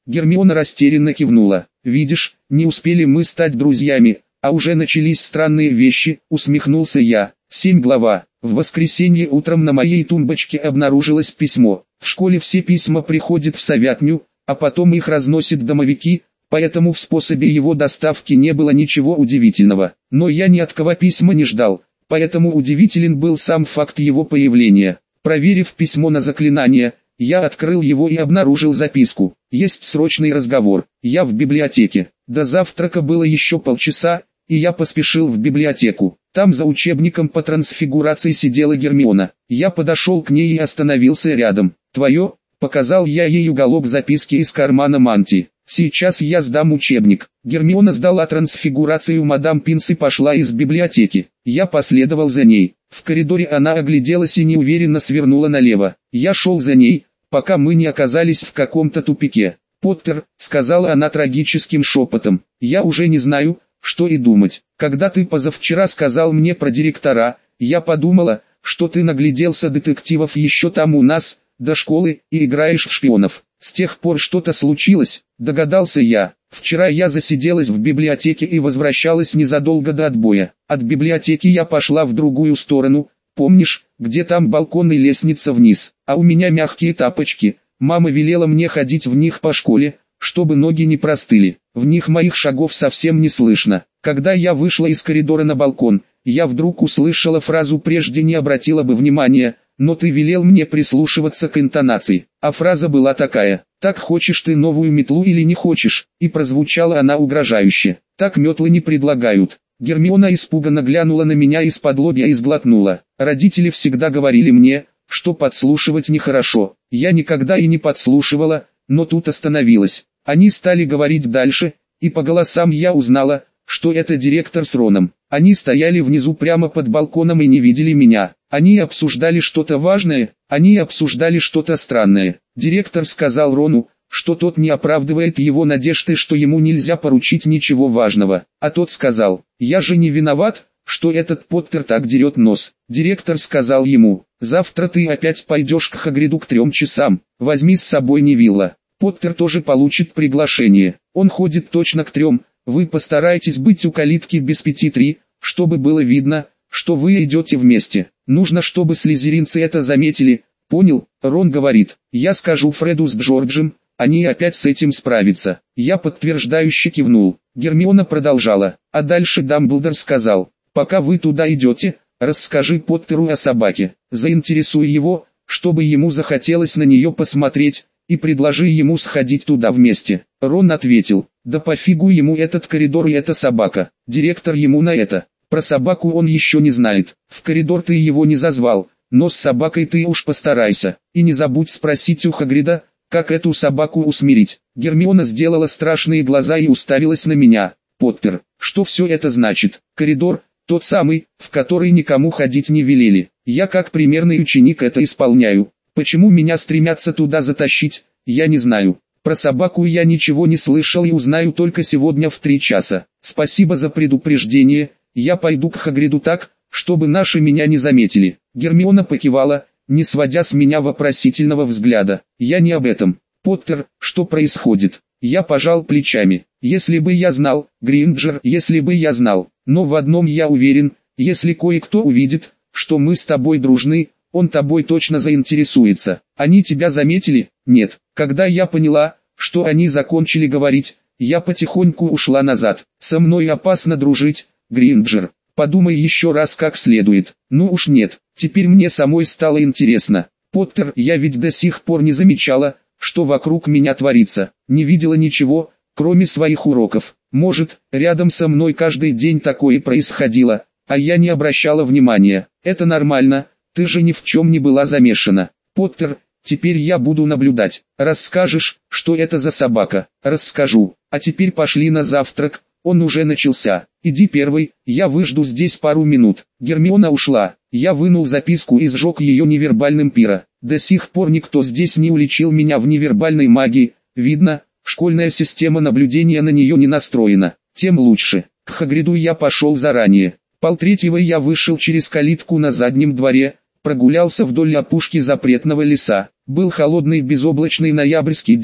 [SPEAKER 1] Гермиона растерянно кивнула. «Видишь, не успели мы стать друзьями, а уже начались странные вещи», усмехнулся я. семь глава. В воскресенье утром на моей тумбочке обнаружилось письмо. В школе все письма приходят в совятню, а потом их разносят домовики, поэтому в способе его доставки не было ничего удивительного. Но я ни от кого письма не ждал, поэтому удивителен был сам факт его появления. Проверив письмо на заклинание, я открыл его и обнаружил записку. «Есть срочный разговор, я в библиотеке». До завтрака было еще полчаса, и я поспешил в библиотеку. Там за учебником по трансфигурации сидела Гермиона. Я подошел к ней и остановился рядом. «Твое?» — показал я ей уголок записки из кармана мантии. «Сейчас я сдам учебник». Гермиона сдала трансфигурацию мадам Пинс и пошла из библиотеки. Я последовал за ней. В коридоре она огляделась и неуверенно свернула налево. Я шел за ней, пока мы не оказались в каком-то тупике. «Поттер», — сказала она трагическим шепотом, — «я уже не знаю, что и думать. Когда ты позавчера сказал мне про директора, я подумала, что ты нагляделся детективов еще там у нас, до школы, и играешь в шпионов. С тех пор что-то случилось», — догадался я. «Вчера я засиделась в библиотеке и возвращалась незадолго до отбоя. От библиотеки я пошла в другую сторону, помнишь, где там балкон и лестница вниз, а у меня мягкие тапочки. Мама велела мне ходить в них по школе, чтобы ноги не простыли. В них моих шагов совсем не слышно. Когда я вышла из коридора на балкон, я вдруг услышала фразу, прежде не обратила бы внимания, но ты велел мне прислушиваться к интонации. А фраза была такая: «Так хочешь ты новую метлу или не хочешь?» И прозвучала она угрожающе. «Так метлы не предлагают». Гермиона испуганно глянула на меня из-под-лобья и сглотнула. Родители всегда говорили мне, что подслушивать нехорошо. Я никогда и не подслушивала, но тут остановилась. Они стали говорить дальше, и по голосам я узнала, что это директор с Роном. Они стояли внизу прямо под балконом и не видели меня. Они обсуждали что-то важное, они обсуждали что-то странное. Директор сказал Рону, что тот не оправдывает его надежды, что ему нельзя поручить ничего важного. А тот сказал: «Я же не виноват, что этот Поттер так дерет нос». Директор сказал ему: «Завтра ты опять пойдешь к Хагриду к трем часам, возьми с собой Невилла. Поттер тоже получит приглашение, он ходит точно к трем, вы постарайтесь быть у калитки без пяти три, чтобы было видно, что вы идете вместе. Нужно, чтобы слизеринцы это заметили, понял?» Рон говорит: «Я скажу Фреду с Джорджем, они опять с этим справятся». Я подтверждающе кивнул. Гермиона продолжала: «А дальше Дамблдор сказал: пока вы туда идете, расскажи Поттеру о собаке, заинтересуй его, чтобы ему захотелось на нее посмотреть, и предложи ему сходить туда вместе». Рон ответил: «Да пофигу ему этот коридор и эта собака, директор ему на это. Про собаку он еще не знает, в коридор ты его не зазвал, но с собакой ты уж постарайся, и не забудь спросить у Хагрида, как эту собаку усмирить». Гермиона сделала страшные глаза и уставилась на меня. «Поттер, что все это значит? Коридор, тот самый, в который никому ходить не велели. Я как примерный ученик это исполняю. Почему меня стремятся туда затащить, я не знаю. Про собаку я ничего не слышал и узнаю только сегодня в три часа. Спасибо за предупреждение, я пойду к Хагриду так, чтобы наши меня не заметили». Гермиона покивала, не сводя с меня вопросительного взгляда. «Я не об этом. Поттер, что происходит?» Я пожал плечами. «Если бы я знал, Гринджер, если бы я знал. Но в одном я уверен, если кое-кто увидит, что мы с тобой дружны, он тобой точно заинтересуется. Они тебя заметили?» «Нет». Когда я поняла, что они закончили говорить, я потихоньку ушла назад. «Со мной опасно дружить, Гринджер. Подумай еще раз как следует». «Ну уж нет, теперь мне самой стало интересно. Поттер, я ведь до сих пор не замечала, что вокруг меня творится. Не видела ничего, кроме своих уроков. Может, рядом со мной каждый день такое происходило, а я не обращала внимания. Это нормально, ты же ни в чем не была замешана. Поттер, теперь я буду наблюдать. Расскажешь, что это за собака?» «Расскажу. А теперь пошли на завтрак, он уже начался. Иди первый, я выжду здесь пару минут». Гермиона ушла. Я вынул записку и сжег ее невербальным пиро. До сих пор никто здесь не уличил меня в невербальной магии. Видно, школьная система наблюдения на нее не настроена. Тем лучше. К Хагриду я пошел заранее. Полтретьего я вышел через калитку на заднем дворе, прогулялся вдоль опушки запретного леса. Был холодный безоблачный ноябрьский день,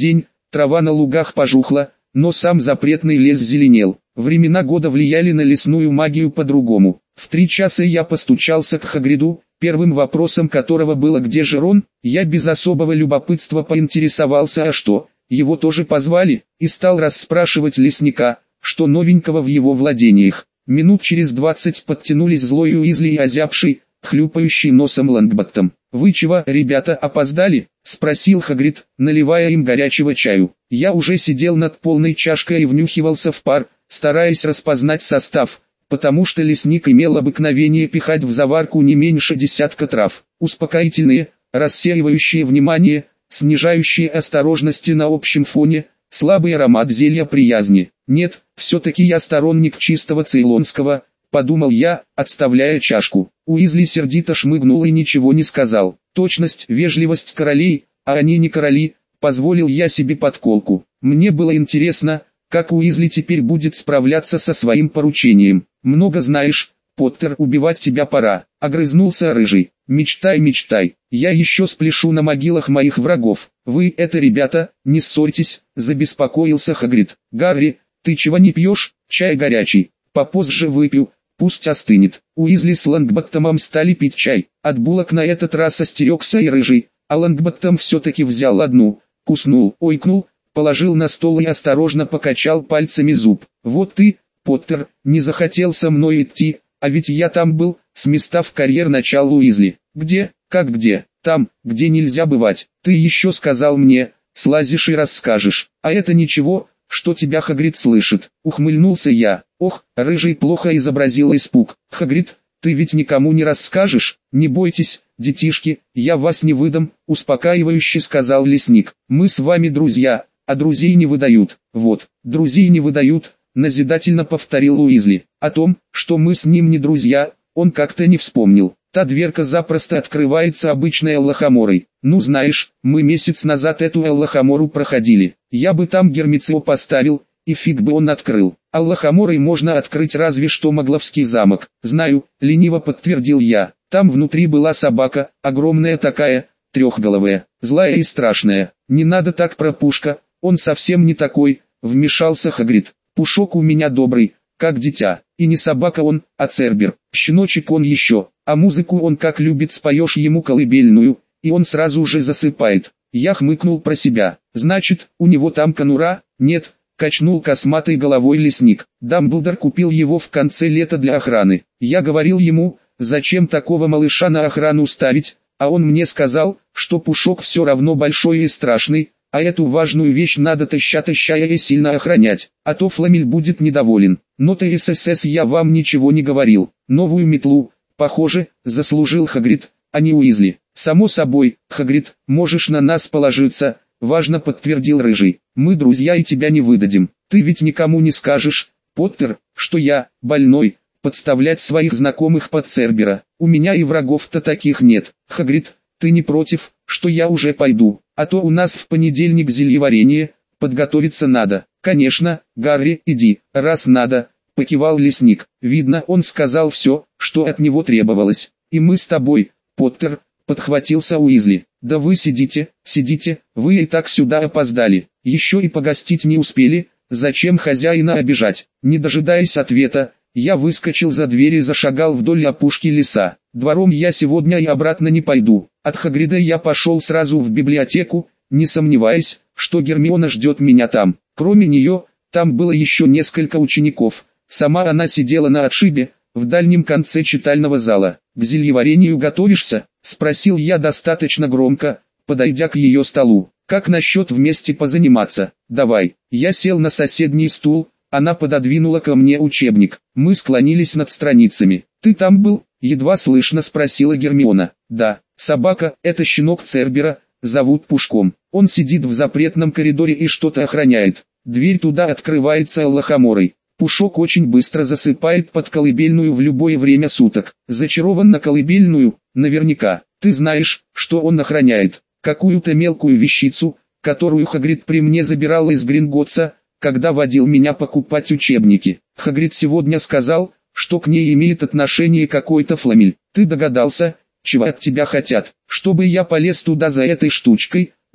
[SPEAKER 1] трава на лугах пожухла, но сам запретный лес зеленел. Времена года влияли на лесную магию по-другому. В три часа я постучался к Хагриду, первым вопросом которого было «Где же Рон?». Я без особого любопытства поинтересовался, а что, его тоже позвали, и стал расспрашивать лесника, что новенького в его владениях. Минут через двадцать подтянулись злой Уизли и озябший, хлюпающий носом Лонгботтом. «Вы чего, ребята, опоздали?» — спросил Хагрид, наливая им горячего чаю. Я уже сидел над полной чашкой и внюхивался в пар, стараясь распознать состав, потому что лесник имел обыкновение пихать в заварку не меньше десятка трав. Успокоительные, рассеивающие внимание, снижающие осторожности на общем фоне, слабый аромат зелья приязни. «Нет, все-таки я сторонник чистого цейлонского», — подумал я, отставляя чашку. Уизли сердито шмыгнул и ничего не сказал. Точность, вежливость королей, а они не короли, позволил я себе подколку. Мне было интересно, как Уизли теперь будет справляться со своим поручением. «Много знаешь, Поттер, убивать тебя пора», — огрызнулся Рыжий. «Мечтай, мечтай, я еще спляшу на могилах моих врагов. Вы это, ребята, не ссорьтесь», — забеспокоился Хагрид. «Гарри, ты чего не пьешь? Чай горячий, попозже выпью, пусть остынет». Уизли с Лонгботтомом стали пить чай. От булок на этот раз остерегся и Рыжий, а Лонгботтом все-таки взял одну, куснул, ойкнул, положил на стол и осторожно покачал пальцами зуб. «Вот ты, Поттер, не захотел со мной идти, а ведь я там был», — с места в карьер начал Уизли. «Где? Как где? Там, где нельзя бывать. Ты еще сказал мне, слазишь и расскажешь. А это ничего, что тебя Хагрид слышит», — ухмыльнулся я. «Ох», — Рыжий плохо изобразил испуг. «Хагрид, ты ведь никому не расскажешь? Не бойтесь, детишки, я вас не выдам», — успокаивающе сказал лесник. «Мы с вами друзья, а друзей не выдают». «Вот, друзей не выдают», — назидательно повторил Уизли. О том, что мы с ним не друзья, он как-то не вспомнил. Та дверка запросто открывается обычной Аллахаморой. Ну знаешь, мы месяц назад эту Аллахамору проходили. Я бы там Гермицио поставил, и фиг бы он открыл. Аллахаморой можно открыть разве что Магловский замок. Знаю, лениво подтвердил я. Там внутри была собака, огромная такая, трехголовая, злая и страшная. Не надо так про Пушка, он совсем не такой, вмешался Хагрид. Пушок у меня добрый, как дитя, и не собака он, а Цербер, щеночек он еще, а музыку он как любит, споешь ему колыбельную, и он сразу же засыпает. Я хмыкнул про себя. Значит, у него там конура? Нет, качнул косматой головой лесник. Дамблдор купил его в конце лета для охраны. Я говорил ему, зачем такого малыша на охрану ставить, а он мне сказал, что Пушок все равно большой и страшный, а эту важную вещь надо таща-тащая и сильно охранять, а то Фламель будет недоволен. Но ТСС я вам ничего не говорил. Новую метлу, похоже, заслужил Хагрид, а не Уизли. Само собой, Хагрид, можешь на нас положиться, важно подтвердил Рыжий. Мы друзья и тебя не выдадим. Ты ведь никому не скажешь, Поттер, что я, больной, подставлять своих знакомых под Цербера. У меня и врагов-то таких нет. Хагрид, ты не против, что я уже пойду, а то у нас в понедельник зельеварение, подготовиться надо. Конечно, Гарри, иди, раз надо, покивал лесник. Видно, он сказал все, что от него требовалось. И мы с тобой, Поттер, подхватился Уизли. Да вы сидите, сидите, вы и так сюда опоздали. Еще и погостить не успели, зачем хозяина обижать? Не дожидаясь ответа, я выскочил за дверь и зашагал вдоль опушки леса. Двором я сегодня и обратно не пойду. От Хагрида я пошел сразу в библиотеку, не сомневаясь, что Гермиона ждет меня там. Кроме нее, там было еще несколько учеников. Сама она сидела на отшибе, в дальнем конце читального зала. «К зельеварению готовишься?» — спросил я достаточно громко, подойдя к ее столу. «Как насчет вместе позаниматься? Давай». Я сел на соседний стул, она пододвинула ко мне учебник. Мы склонились над страницами. «Ты там был?» — едва слышно спросила Гермиона. «Да, собака, это щенок Цербера, зовут Пушком. Он сидит в запретном коридоре и что-то охраняет. Дверь туда открывается Аллахаморой. Пушок очень быстро засыпает под колыбельную в любое время суток. Зачарован на колыбельную, наверняка. Ты знаешь, что он охраняет? Какую-то мелкую вещицу, которую Хагрид при мне забирал из Гринготса, когда водил меня покупать учебники. Хагрид сегодня сказал, что к ней имеет отношение какой-то Фламель. Ты догадался, чего от тебя хотят? Чтобы я полез туда за этой штучкой?»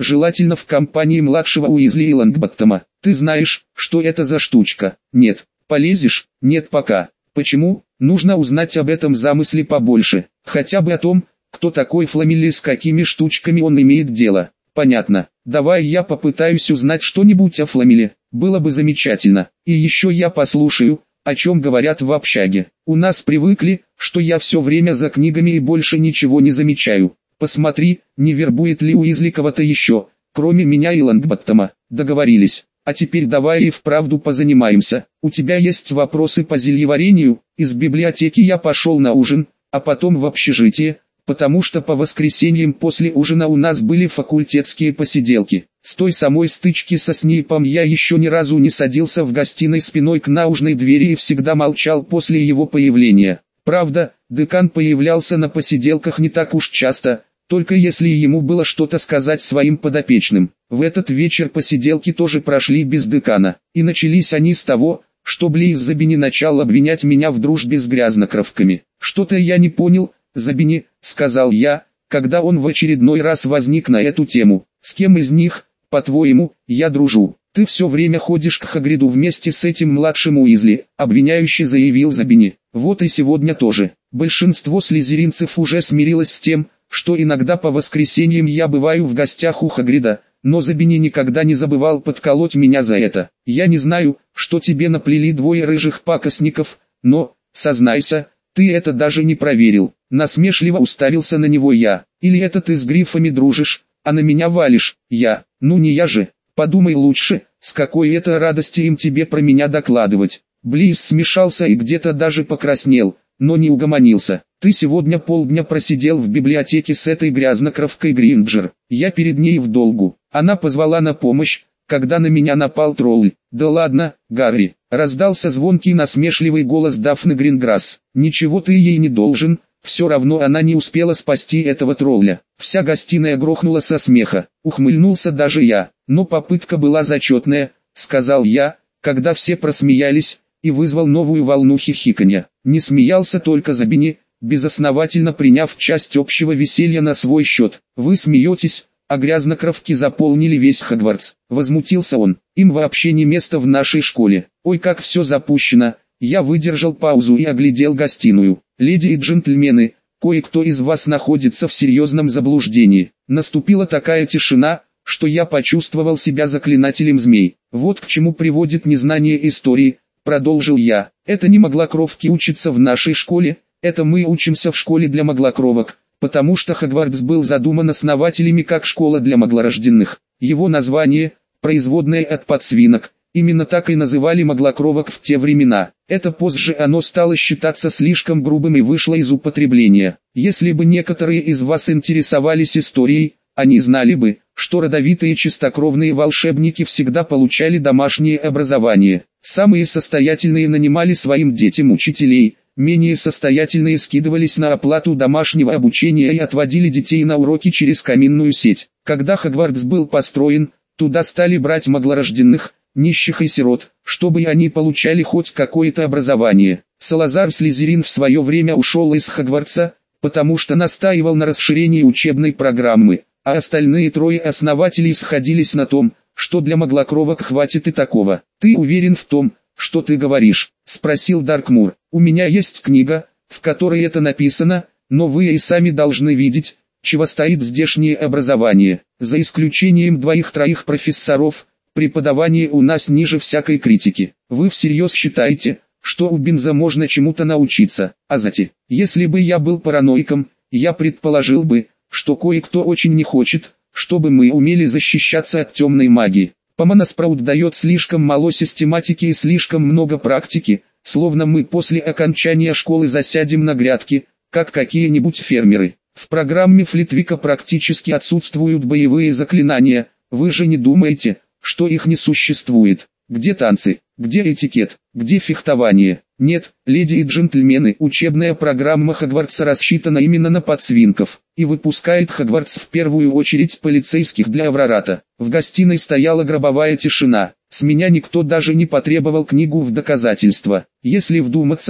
[SPEAKER 1] желательно в компании младшего Уизли и Лонгботтома. Ты знаешь, что это за штучка? Нет. Полезешь? Нет пока. Почему? Нужно узнать об этом замысле побольше. Хотя бы о том, кто такой Фламелли и с какими штучками он имеет дело. Понятно. Давай я попытаюсь узнать что-нибудь о Фламеле. Было бы замечательно. И еще я послушаю, о чем говорят в общаге. У нас привыкли, что я все время за книгами и больше ничего не замечаю. Посмотри, не вербует ли Уизли кого-то еще, кроме меня и Лонгботтома. Договорились. А теперь давай и вправду позанимаемся. У тебя есть вопросы по зельеварению? Из библиотеки я пошел на ужин, а потом в общежитие, потому что по воскресеньям после ужина у нас были факультетские посиделки. С той самой стычки со Снейпом я еще ни разу не садился в гостиной спиной к наужной двери и всегда молчал после его появления. Правда, декан появлялся на посиделках не так уж часто, только если ему было что-то сказать своим подопечным. В этот вечер посиделки тоже прошли без декана, и начались они с того, что Блейз Забини начал обвинять меня в дружбе с грязнокровками. «Что-то я не понял, Забини», — сказал я, когда он в очередной раз возник на эту тему. «С кем из них, по-твоему, я дружу? Ты все время ходишь к Хагриду вместе с этим младшим Уизли», — обвиняюще заявил Забини. «Вот и сегодня тоже. Большинство слизеринцев уже смирилось с тем, что иногда по воскресеньям я бываю в гостях у Хагрида, но Забини никогда не забывал подколоть меня за это. Я не знаю, что тебе наплели двое рыжих пакостников, но, сознайся, ты это даже не проверил». Насмешливо уставился на него я. «Или это ты с грифами дружишь, а на меня валишь?» Я. «Ну не я же. Подумай лучше, с какой это радости им тебе про меня докладывать». Близ смешался и где-то даже покраснел, но не угомонился. «Ты сегодня полдня просидел в библиотеке с этой грязнокровкой Гринджер. Я перед ней в долгу. Она позвала на помощь, когда на меня напал тролль». «Да ладно, Гарри», — раздался звонкий насмешливый голос Дафны Гринграсс. «Ничего ты ей не должен, все равно она не успела спасти этого тролля». Вся гостиная грохнула со смеха. Ухмыльнулся даже я. «Но попытка была зачетная», — сказал я, когда все просмеялись, и вызвал новую волну хихиканья. Не смеялся только Забини, безосновательно приняв часть общего веселья на свой счет. «Вы смеетесь, а грязнокровки заполнили весь Хогвартс», — возмутился он. «Им вообще не место в нашей школе. Ой, как все запущено». Я выдержал паузу и оглядел гостиную. «Леди и джентльмены, кое-кто из вас находится в серьезном заблуждении». Наступила такая тишина, что я почувствовал себя заклинателем змей. «Вот к чему приводит незнание истории», — продолжил я. «Это не моглокровки учатся в нашей школе, это мы учимся в школе для моглокровок, потому что Хогвартс был задуман основателями как школа для моглорожденных. Его название, производное от подсвинок, именно так и называли моглокровок в те времена. Это позже оно стало считаться слишком грубым и вышло из употребления. Если бы некоторые из вас интересовались историей, они знали бы, что родовитые чистокровные волшебники всегда получали домашнее образование. Самые состоятельные нанимали своим детям учителей, менее состоятельные скидывались на оплату домашнего обучения и отводили детей на уроки через каминную сеть. Когда Хогвартс был построен, туда стали брать моглорожденных, нищих и сирот, чтобы они получали хоть какое-то образование. Салазар Слизерин в свое время ушел из Хогвартса, потому что настаивал на расширении учебной программы, а остальные трое основателей сходились на том, что для моглокровок хватит и такого. «Ты уверен в том, что ты говоришь?» — спросил Даркмур. «У меня есть книга, в которой это написано, но вы и сами должны видеть, чего стоит здешнее образование. За исключением двоих-троих профессоров, преподавание у нас ниже всякой критики. Вы всерьез считаете, что у Бинза можно чему-то научиться? Азати, если бы я был параноиком, я предположил бы, что кое-кто очень не хочет, чтобы мы умели защищаться от темной магии. Помоноспраут дает слишком мало систематики и слишком много практики, словно мы после окончания школы засядем на грядки, как какие-нибудь фермеры. В программе Флитвика практически отсутствуют боевые заклинания, вы же не думаете, что их не существует? Где танцы, где этикет, где фехтование? Нет, леди и джентльмены, учебная программа Хогвартса рассчитана именно на подсвинков, и выпускает Хогвартс в первую очередь полицейских для Аврората. В гостиной стояла гробовая тишина, с меня никто даже не потребовал книгу в доказательство. Если вдуматься,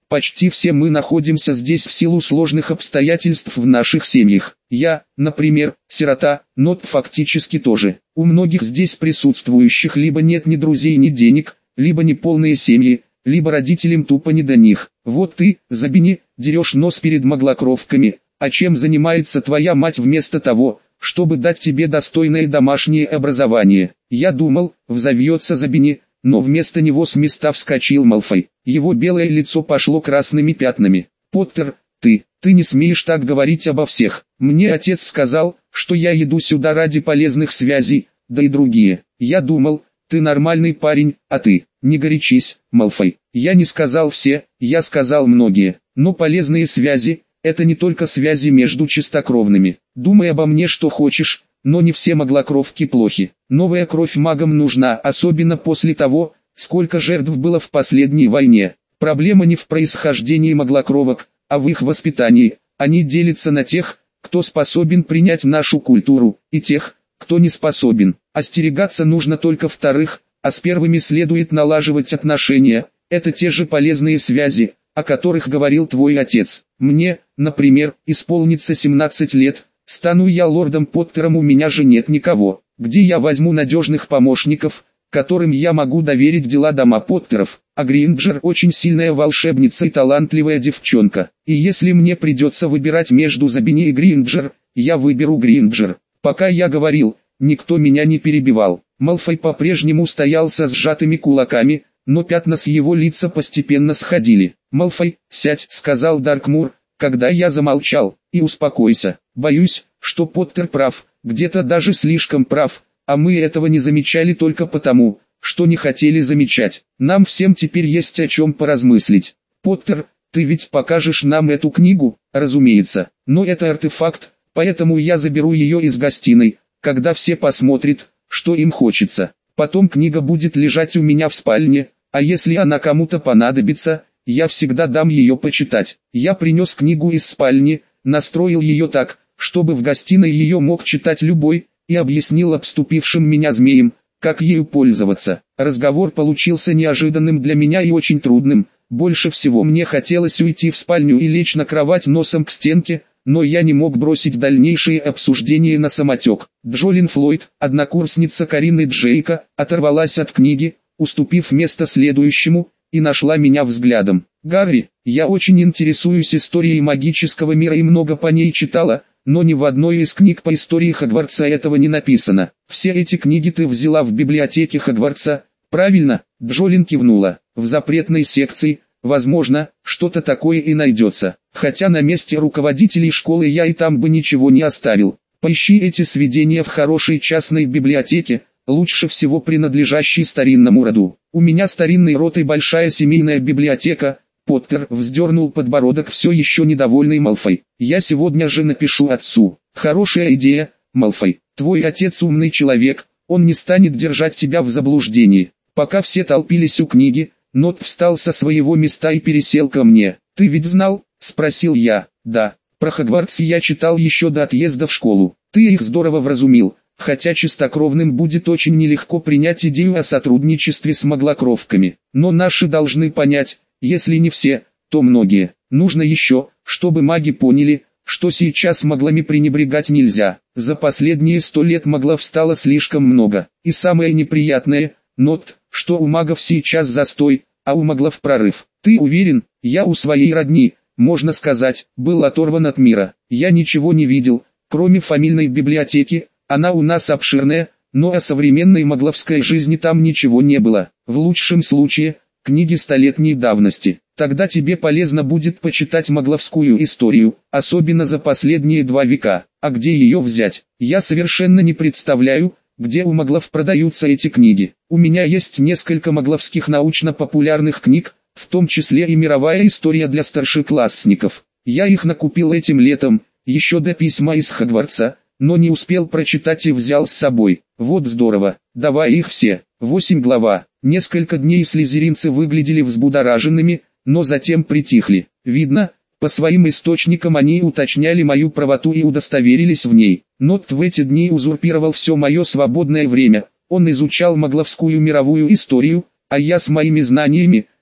[SPEAKER 1] Почти все мы находимся здесь в силу сложных обстоятельств в наших семьях. Я, например, сирота, но фактически тоже. У многих здесь присутствующих либо нет ни друзей, ни денег, либо неполные семьи, либо родителям тупо не до них. Вот ты, Забини, дерешь нос перед моглокровками, а чем занимается твоя мать вместо того, чтобы дать тебе достойное домашнее образование? Я думал, взовьется Забини, но вместо него с места вскочил Малфой. Его белое лицо пошло красными пятнами. «Поттер, ты, ты не смеешь так говорить обо всех. Мне отец сказал, что я иду сюда ради полезных связей, да и другие. Я думал, ты нормальный парень, а ты, не горячись, Малфой. Я не сказал все, я сказал многие. Но полезные связи, это не только связи между чистокровными. Думай обо мне что хочешь, но не все моглокровки плохи. Новая кровь магам нужна, особенно после того, сколько жертв было в последней войне. Проблема не в происхождении моглокровок, а в их воспитании. Они делятся на тех, кто способен принять нашу культуру, и тех, кто не способен. Остерегаться нужно только вторых, а с первыми следует налаживать отношения. Это те же полезные связи, о которых говорил твой отец. Мне, например, исполнится семнадцать лет, стану я лордом Поттером, у меня же нет никого. Где я возьму надежных помощников, которым я могу доверить дела дома Поттеров? А Гринджер очень сильная волшебница и талантливая девчонка. И если мне придется выбирать между Забини и Гринджер, я выберу Гринджер. Пока я говорил, никто меня не перебивал. Малфой по-прежнему стоял со сжатыми кулаками, но пятна с его лица постепенно сходили. «Малфой, сядь», — сказал Даркмур, когда я замолчал, — «и успокойся. Боюсь, что Поттер прав, где-то даже слишком прав, а мы этого не замечали только потому, что не хотели замечать. Нам всем теперь есть о чем поразмыслить. Поттер, ты ведь покажешь нам эту книгу?» «Разумеется, но это артефакт, поэтому я заберу ее из гостиной, когда все посмотрят, что им хочется. Потом книга будет лежать у меня в спальне, а если она кому-то понадобится, я всегда дам ее почитать». Я принес книгу из спальни, настроил ее так, чтобы в гостиной ее мог читать любой, и объяснил обступившим меня змеям, как ею пользоваться. Разговор получился неожиданным для меня и очень трудным. Больше всего мне хотелось уйти в спальню и лечь на кровать носом к стенке, но я не мог бросить дальнейшие обсуждения на самотек. Джолин Флойд, однокурсница Карины Джейка, оторвалась от книги, уступив место следующему, и нашла меня взглядом. «Гарри, я очень интересуюсь историей магического мира и много по ней читала, но ни в одной из книг по истории Хогвартса этого не написано. Все эти книги ты взяла в библиотеке Хогвартса, правильно?» Джолин кивнула. «В запретной секции, возможно, что-то такое и найдется. Хотя на месте руководителей школы я и там бы ничего не оставил. Поищи эти сведения в хорошей частной библиотеке, лучше всего принадлежащей старинному роду. У меня старинный род и большая семейная библиотека». Поттер вздернул подбородок, все еще недовольный Малфой. «Я сегодня же напишу отцу». «Хорошая идея, Малфой. Твой отец умный человек, он не станет держать тебя в заблуждении». Пока все толпились у книги, Нот встал со своего места и пересел ко мне. «Ты ведь знал?» — спросил я. «Да. Про Хогвартс я читал еще до отъезда в школу. Ты их здорово вразумил, хотя чистокровным будет очень нелегко принять идею о сотрудничестве с моглокровками. Но наши должны понять, если не все, то многие. Нужно еще, чтобы маги поняли, что сейчас моглами пренебрегать нельзя. За последние сто лет моглов стало слишком много. И самое неприятное, Нот, что у магов сейчас застой, а у моглов прорыв. Ты уверен? Я у своей родни, можно сказать, был оторван от мира. Я ничего не видел, кроме фамильной библиотеки. Она у нас обширная, но о современной могловской жизни там ничего не было. В лучшем случае, книги столетней давности. Тогда тебе полезно будет почитать могловскую историю, особенно за последние два века. А где ее взять? Я совершенно не представляю, где у моглов продаются эти книги. У меня есть несколько могловских научно-популярных книг, в том числе и мировая история для старшеклассников. Я их накупил этим летом, еще до письма из Хогвартса, но не успел прочитать и взял с собой. Вот здорово, давай их все. Восемь глава. Несколько дней слизеринцы выглядели взбудораженными, но затем притихли. Видно, по своим источникам они уточняли мою правоту и удостоверились в ней. Нот в эти дни узурпировал все мое свободное время. Он изучал могловскую мировую историю, а я с моими знаниями,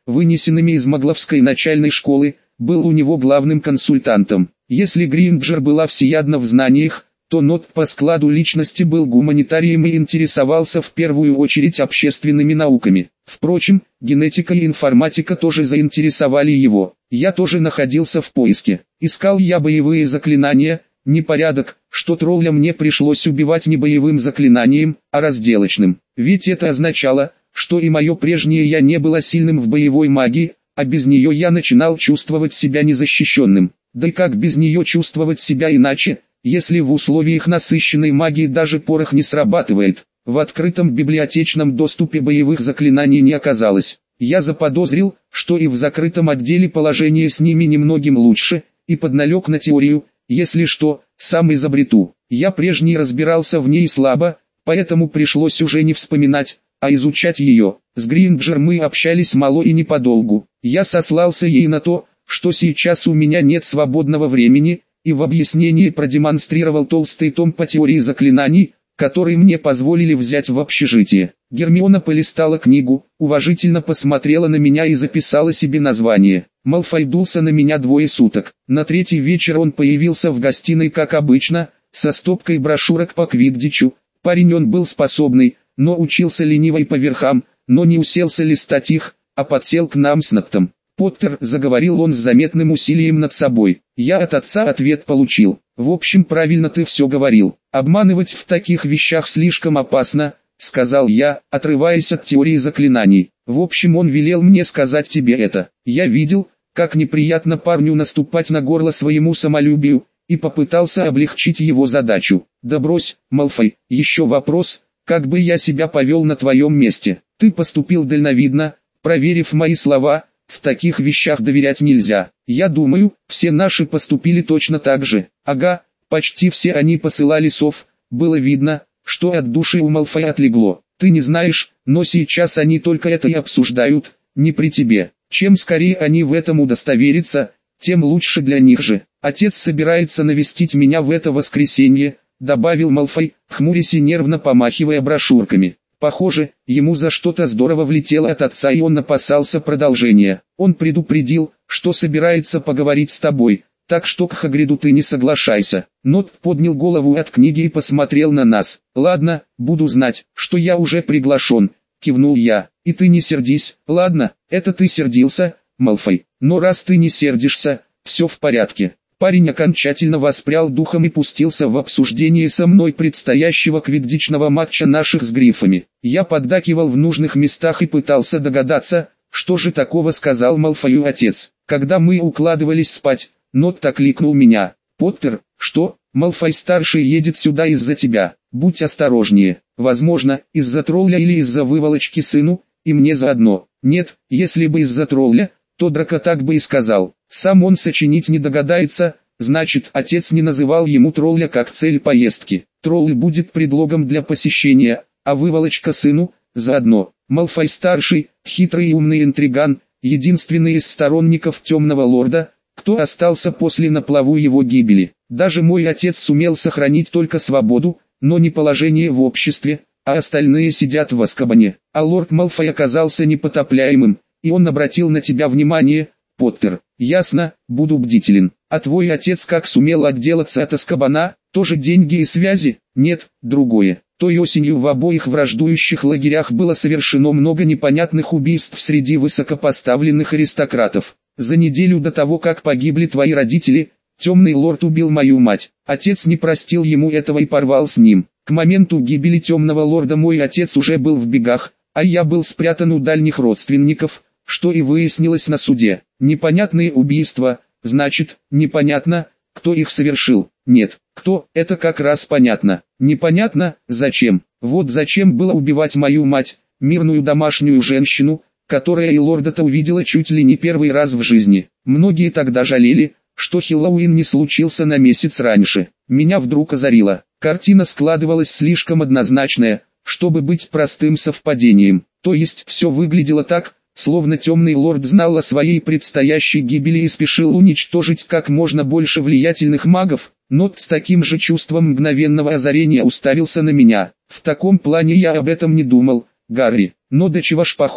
[SPEAKER 1] вынесенными из магловской начальной школы, был у него главным консультантом. Если Гринджер была всеядна в знаниях, то Нот по складу личности был гуманитарием и интересовался в первую очередь общественными науками. Впрочем, генетика и информатика тоже заинтересовали его. Я тоже находился в поиске. Искал я боевые заклинания, непорядок, что тролля мне пришлось убивать не боевым заклинанием, а разделочным. Ведь это означало, что и мое прежнее я не было сильным в боевой магии, а без нее я начинал чувствовать себя незащищенным. Да и как без нее чувствовать себя иначе, если в условиях насыщенной магии даже порох не срабатывает? В открытом библиотечном доступе боевых заклинаний не оказалось. Я заподозрил, что и в закрытом отделе положение с ними немногим лучше, и подналег на теорию, если что, сам изобрету. Я прежний разбирался в ней слабо, поэтому пришлось уже не вспоминать, а изучать ее. С Гринджер мы общались мало и не подолгу. Я сослался ей на то, что сейчас у меня нет свободного времени, и в объяснении продемонстрировал толстый том по теории заклинаний, который мне позволили взять в общежитие. Гермиона полистала книгу, уважительно посмотрела на меня и записала себе название. Малфой дулся на меня двое суток. На третий вечер он появился в гостиной как обычно, со стопкой брошюрок по квиддичу. Парень он был способный, но учился лениво и по верхам, но не уселся листать их, а подсел к нам с Ноттом. «Поттер», — заговорил он с заметным усилием над собой. Я от отца ответ получил. «В общем, правильно ты все говорил. Обманывать в таких вещах слишком опасно», — сказал я, отрываясь от теории заклинаний. «В общем, он велел мне сказать тебе это. Я видел, как неприятно парню наступать на горло своему самолюбию, и попытался облегчить его задачу. Да брось, Малфой, еще вопрос, как бы я себя повел на твоем месте. Ты поступил дальновидно, проверив мои слова. В таких вещах доверять нельзя. Я думаю, все наши поступили точно так же. Ага, почти все они посылали сов. Было видно, что от души у Малфоя отлегло. Ты не знаешь, но сейчас они только это и обсуждают, не при тебе. Чем скорее они в этом удостоверятся, тем лучше для них же. Отец собирается навестить меня в это воскресенье, добавил Малфой, хмурясь и нервно помахивая брошюрками. Похоже, ему за что-то здорово влетело от отца, и он опасался продолжения. Он предупредил, что собирается поговорить с тобой, так что к Хагриду ты не соглашайся. Нот поднял голову от книги и посмотрел на нас. Ладно, буду знать, что я уже приглашен, кивнул я. И ты не сердись. Ладно, это ты сердился, Малфой. Но раз ты не сердишься, все в порядке. Парень окончательно воспрял духом и пустился в обсуждение со мной предстоящего квиддичного матча наших с грифами. Я поддакивал в нужных местах и пытался догадаться, что же такого сказал Малфою отец. Когда мы укладывались спать, Нот окликнул меня. «Поттер, что? Малфой-старший едет сюда из-за тебя. Будь осторожнее. Возможно, из-за тролля или из-за выволочки сыну, и мне заодно. Нет, если бы из-за тролля, то Драко так бы и сказал. Сам он сочинить не догадается, значит, отец не называл ему тролля как цель поездки. Тролль будет предлогом для посещения, а выволочка сыну – заодно. Малфой-старший, хитрый и умный интриган, единственный из сторонников Темного Лорда, кто остался после на плаву его гибели. Даже мой отец сумел сохранить только свободу, но не положение в обществе, а остальные сидят в Азкабане. А лорд Малфой оказался непотопляемым, и он обратил на тебя внимание, Поттер. Ясно, буду бдителен. А твой отец как сумел отделаться от Азкабана? Тоже деньги и связи? Нет, другое. Той осенью в обоих враждующих лагерях было совершено много непонятных убийств среди высокопоставленных аристократов. За неделю до того, как погибли твои родители, Темный Лорд убил мою мать. Отец не простил ему этого и порвал с ним. К моменту гибели Темного Лорда мой отец уже был в бегах, а я был спрятан у дальних родственников, что и выяснилось на суде. Непонятные убийства, значит, непонятно, кто их совершил. Нет, кто, это как раз понятно. Непонятно, зачем. Вот зачем было убивать мою мать, мирную домашнюю женщину, которая и лорда-то увидела чуть ли не первый раз в жизни. Многие тогда жалели, что Хэллоуин не случился на месяц раньше. Меня вдруг озарило. Картина складывалась слишком однозначная, чтобы быть простым совпадением. То есть все выглядело так, словно Темный Лорд знал о своей предстоящей гибели и спешил уничтожить как можно больше влиятельных магов. Нот с таким же чувством мгновенного озарения уставился на меня. В таком плане я об этом не думал, Гарри. Но до чего ж похоже.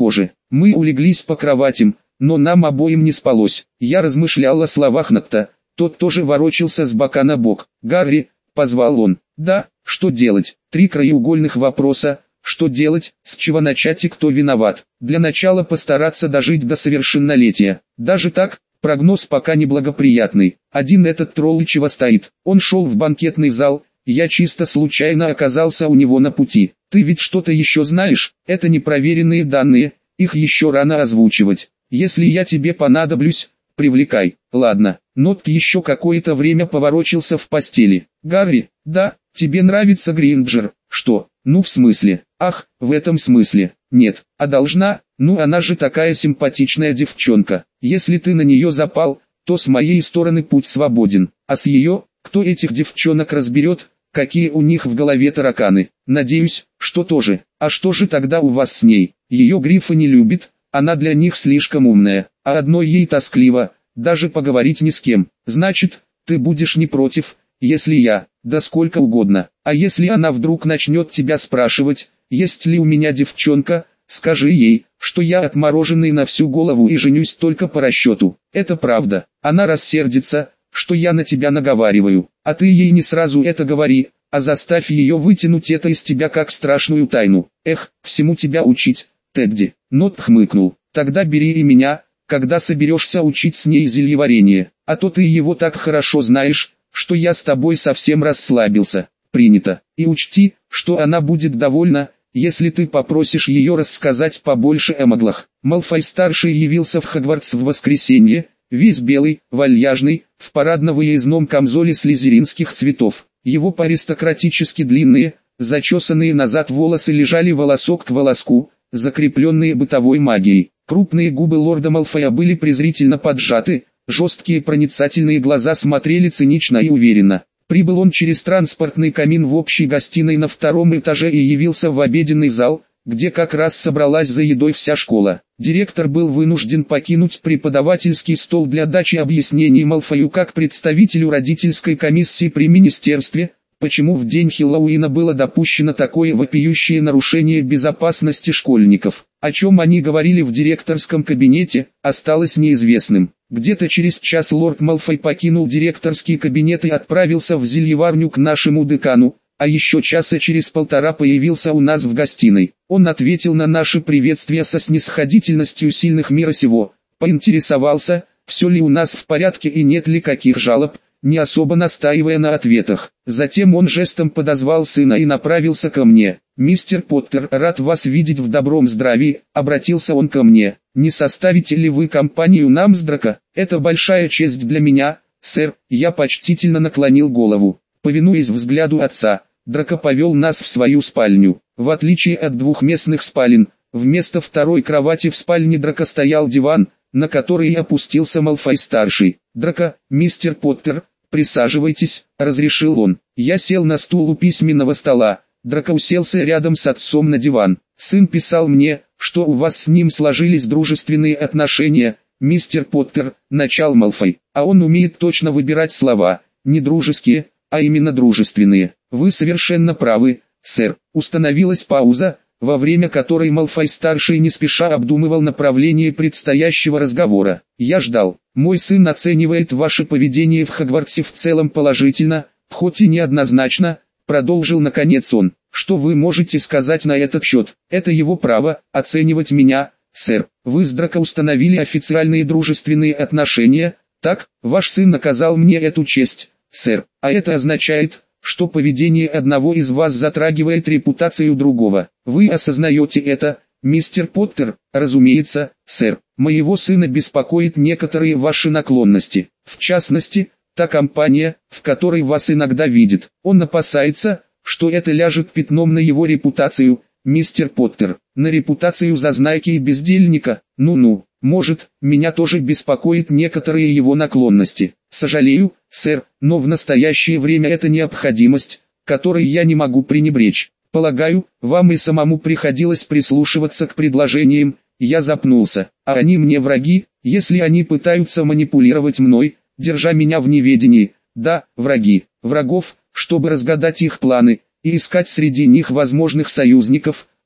[SPEAKER 1] Мы улеглись по кроватям, но нам обоим не спалось. Я размышлял о словах Натта, тот тоже ворочался с бока на бок. «Гарри», — позвал он. «Да, что делать?» Три краеугольных вопроса. Что делать, с чего начать и кто виноват? Для начала постараться дожить до совершеннолетия. Даже так, прогноз пока неблагоприятный. Один этот тролль чего стоит. Он шел в банкетный зал, я чисто случайно оказался у него на пути. Ты ведь что-то еще знаешь? Это непроверенные данные, их еще рано озвучивать. Если я тебе понадоблюсь, привлекай. Ладно. Нот еще какое-то время поворочился в постели. Гарри, да, тебе нравится Гринджер? Что? Ну в смысле? Ах, в этом смысле. Нет, а должна? Ну она же такая симпатичная девчонка. Если ты на нее запал, то с моей стороны путь свободен. А с ее, кто этих девчонок разберет, какие у них в голове тараканы? Надеюсь, что тоже. А что же тогда у вас с ней? Ее Гриффа не любит, она для них слишком умная, а одной ей тоскливо, даже поговорить ни с кем. Значит, ты будешь не против, если я, да сколько угодно. А если она вдруг начнет тебя спрашивать, есть ли у меня девчонка, скажи ей, что я отмороженный на всю голову и женюсь только по расчету. Это правда. Она рассердится, что я на тебя наговариваю. А ты ей не сразу это говори, а заставь ее вытянуть это из тебя как страшную тайну. Эх, всему тебя учить, Тедди. Нот хмыкнул. Тогда бери и меня, когда соберешься учить с ней зельеварение. А то ты его так хорошо знаешь, что я с тобой совсем расслабился. Принято. И учти, что она будет довольна, если ты попросишь ее рассказать побольше о маглах. Малфой-старший явился в Хогвартс в воскресенье, весь белый, вальяжный, в парадно-выездном камзоле слизеринских цветов. Его по-аристократически длинные, зачесанные назад волосы лежали волосок к волоску, закрепленные бытовой магией. Крупные губы лорда Малфоя были презрительно поджаты, жесткие проницательные глаза смотрели цинично и уверенно. Прибыл он через транспортный камин в общей гостиной на втором этаже и явился в обеденный зал, где как раз собралась за едой вся школа. Директор был вынужден покинуть преподавательский стол для дачи объяснений Малфою как представителю родительской комиссии при министерстве, почему в день Хэллоуина было допущено такое вопиющее нарушение безопасности школьников. О чем они говорили в директорском кабинете, осталось неизвестным. Где-то через час лорд Малфой покинул директорский кабинет и отправился в зельеварню к нашему декану, а еще часа через полтора появился у нас в гостиной. Он ответил на наше приветствие со снисходительностью сильных мира сего, поинтересовался, все ли у нас в порядке и нет ли каких жалоб, не особо настаивая на ответах. Затем он жестом подозвал сына и направился ко мне. «Мистер Поттер, рад вас видеть в добром здравии», — обратился он ко мне. «Не составите ли вы компанию нам с Драко? Это большая честь для меня, сэр». Я почтительно наклонил голову. Повинуясь взгляду отца, Драко повел нас в свою спальню. В отличие от двухместных спален, вместо второй кровати в спальне Драко стоял диван, на который опустился Малфой-старший. «Драко, мистер Поттер, присаживайтесь», — разрешил он. Я сел на стул у письменного стола. Драко уселся рядом с отцом на диван. «Сын писал мне, что у вас с ним сложились дружественные отношения, мистер Поттер», — начал Малфой. «А он умеет точно выбирать слова, не дружеские, а именно дружественные». «Вы совершенно правы, сэр». Установилась пауза, во время которой Малфой-старший не спеша обдумывал направление предстоящего разговора. Я ждал. «Мой сын оценивает ваше поведение в Хогвартсе в целом положительно, хоть и неоднозначно», — продолжил наконец он. «Что вы можете сказать на этот счет? Это его право, оценивать меня, сэр. Вы с Драко установили официальные дружественные отношения, так? Ваш сын оказал мне эту честь, сэр. А это означает, что поведение одного из вас затрагивает репутацию другого. Вы осознаете это, мистер Поттер?» «Разумеется, сэр. Моего сына беспокоит некоторые ваши наклонности. В частности, та компания, в которой вас иногда видит. Он опасается, что это ляжет пятном на его репутацию, мистер Поттер. На репутацию зазнайки и бездельника. Ну-ну, может, меня тоже беспокоит некоторые его наклонности. Сожалею, сэр, но в настоящее время это необходимость, которой я не могу пренебречь. Полагаю, вам и самому приходилось прислушиваться к предложениям». Я запнулся. «А они мне враги, если они пытаются манипулировать мной, держа меня в неведении?» «Да, враги. Врагов, чтобы разгадать их планы, и искать среди них возможных союзников,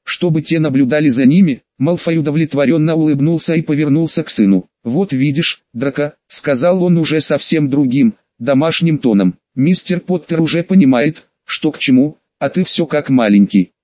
[SPEAKER 1] чтобы те наблюдали за ними. Малфой удовлетворенно улыбнулся и повернулся к сыну. «Вот видишь, Драко», — сказал он уже совсем другим, домашним тоном. «Мистер Поттер уже понимает, что к чему, а ты все как маленький.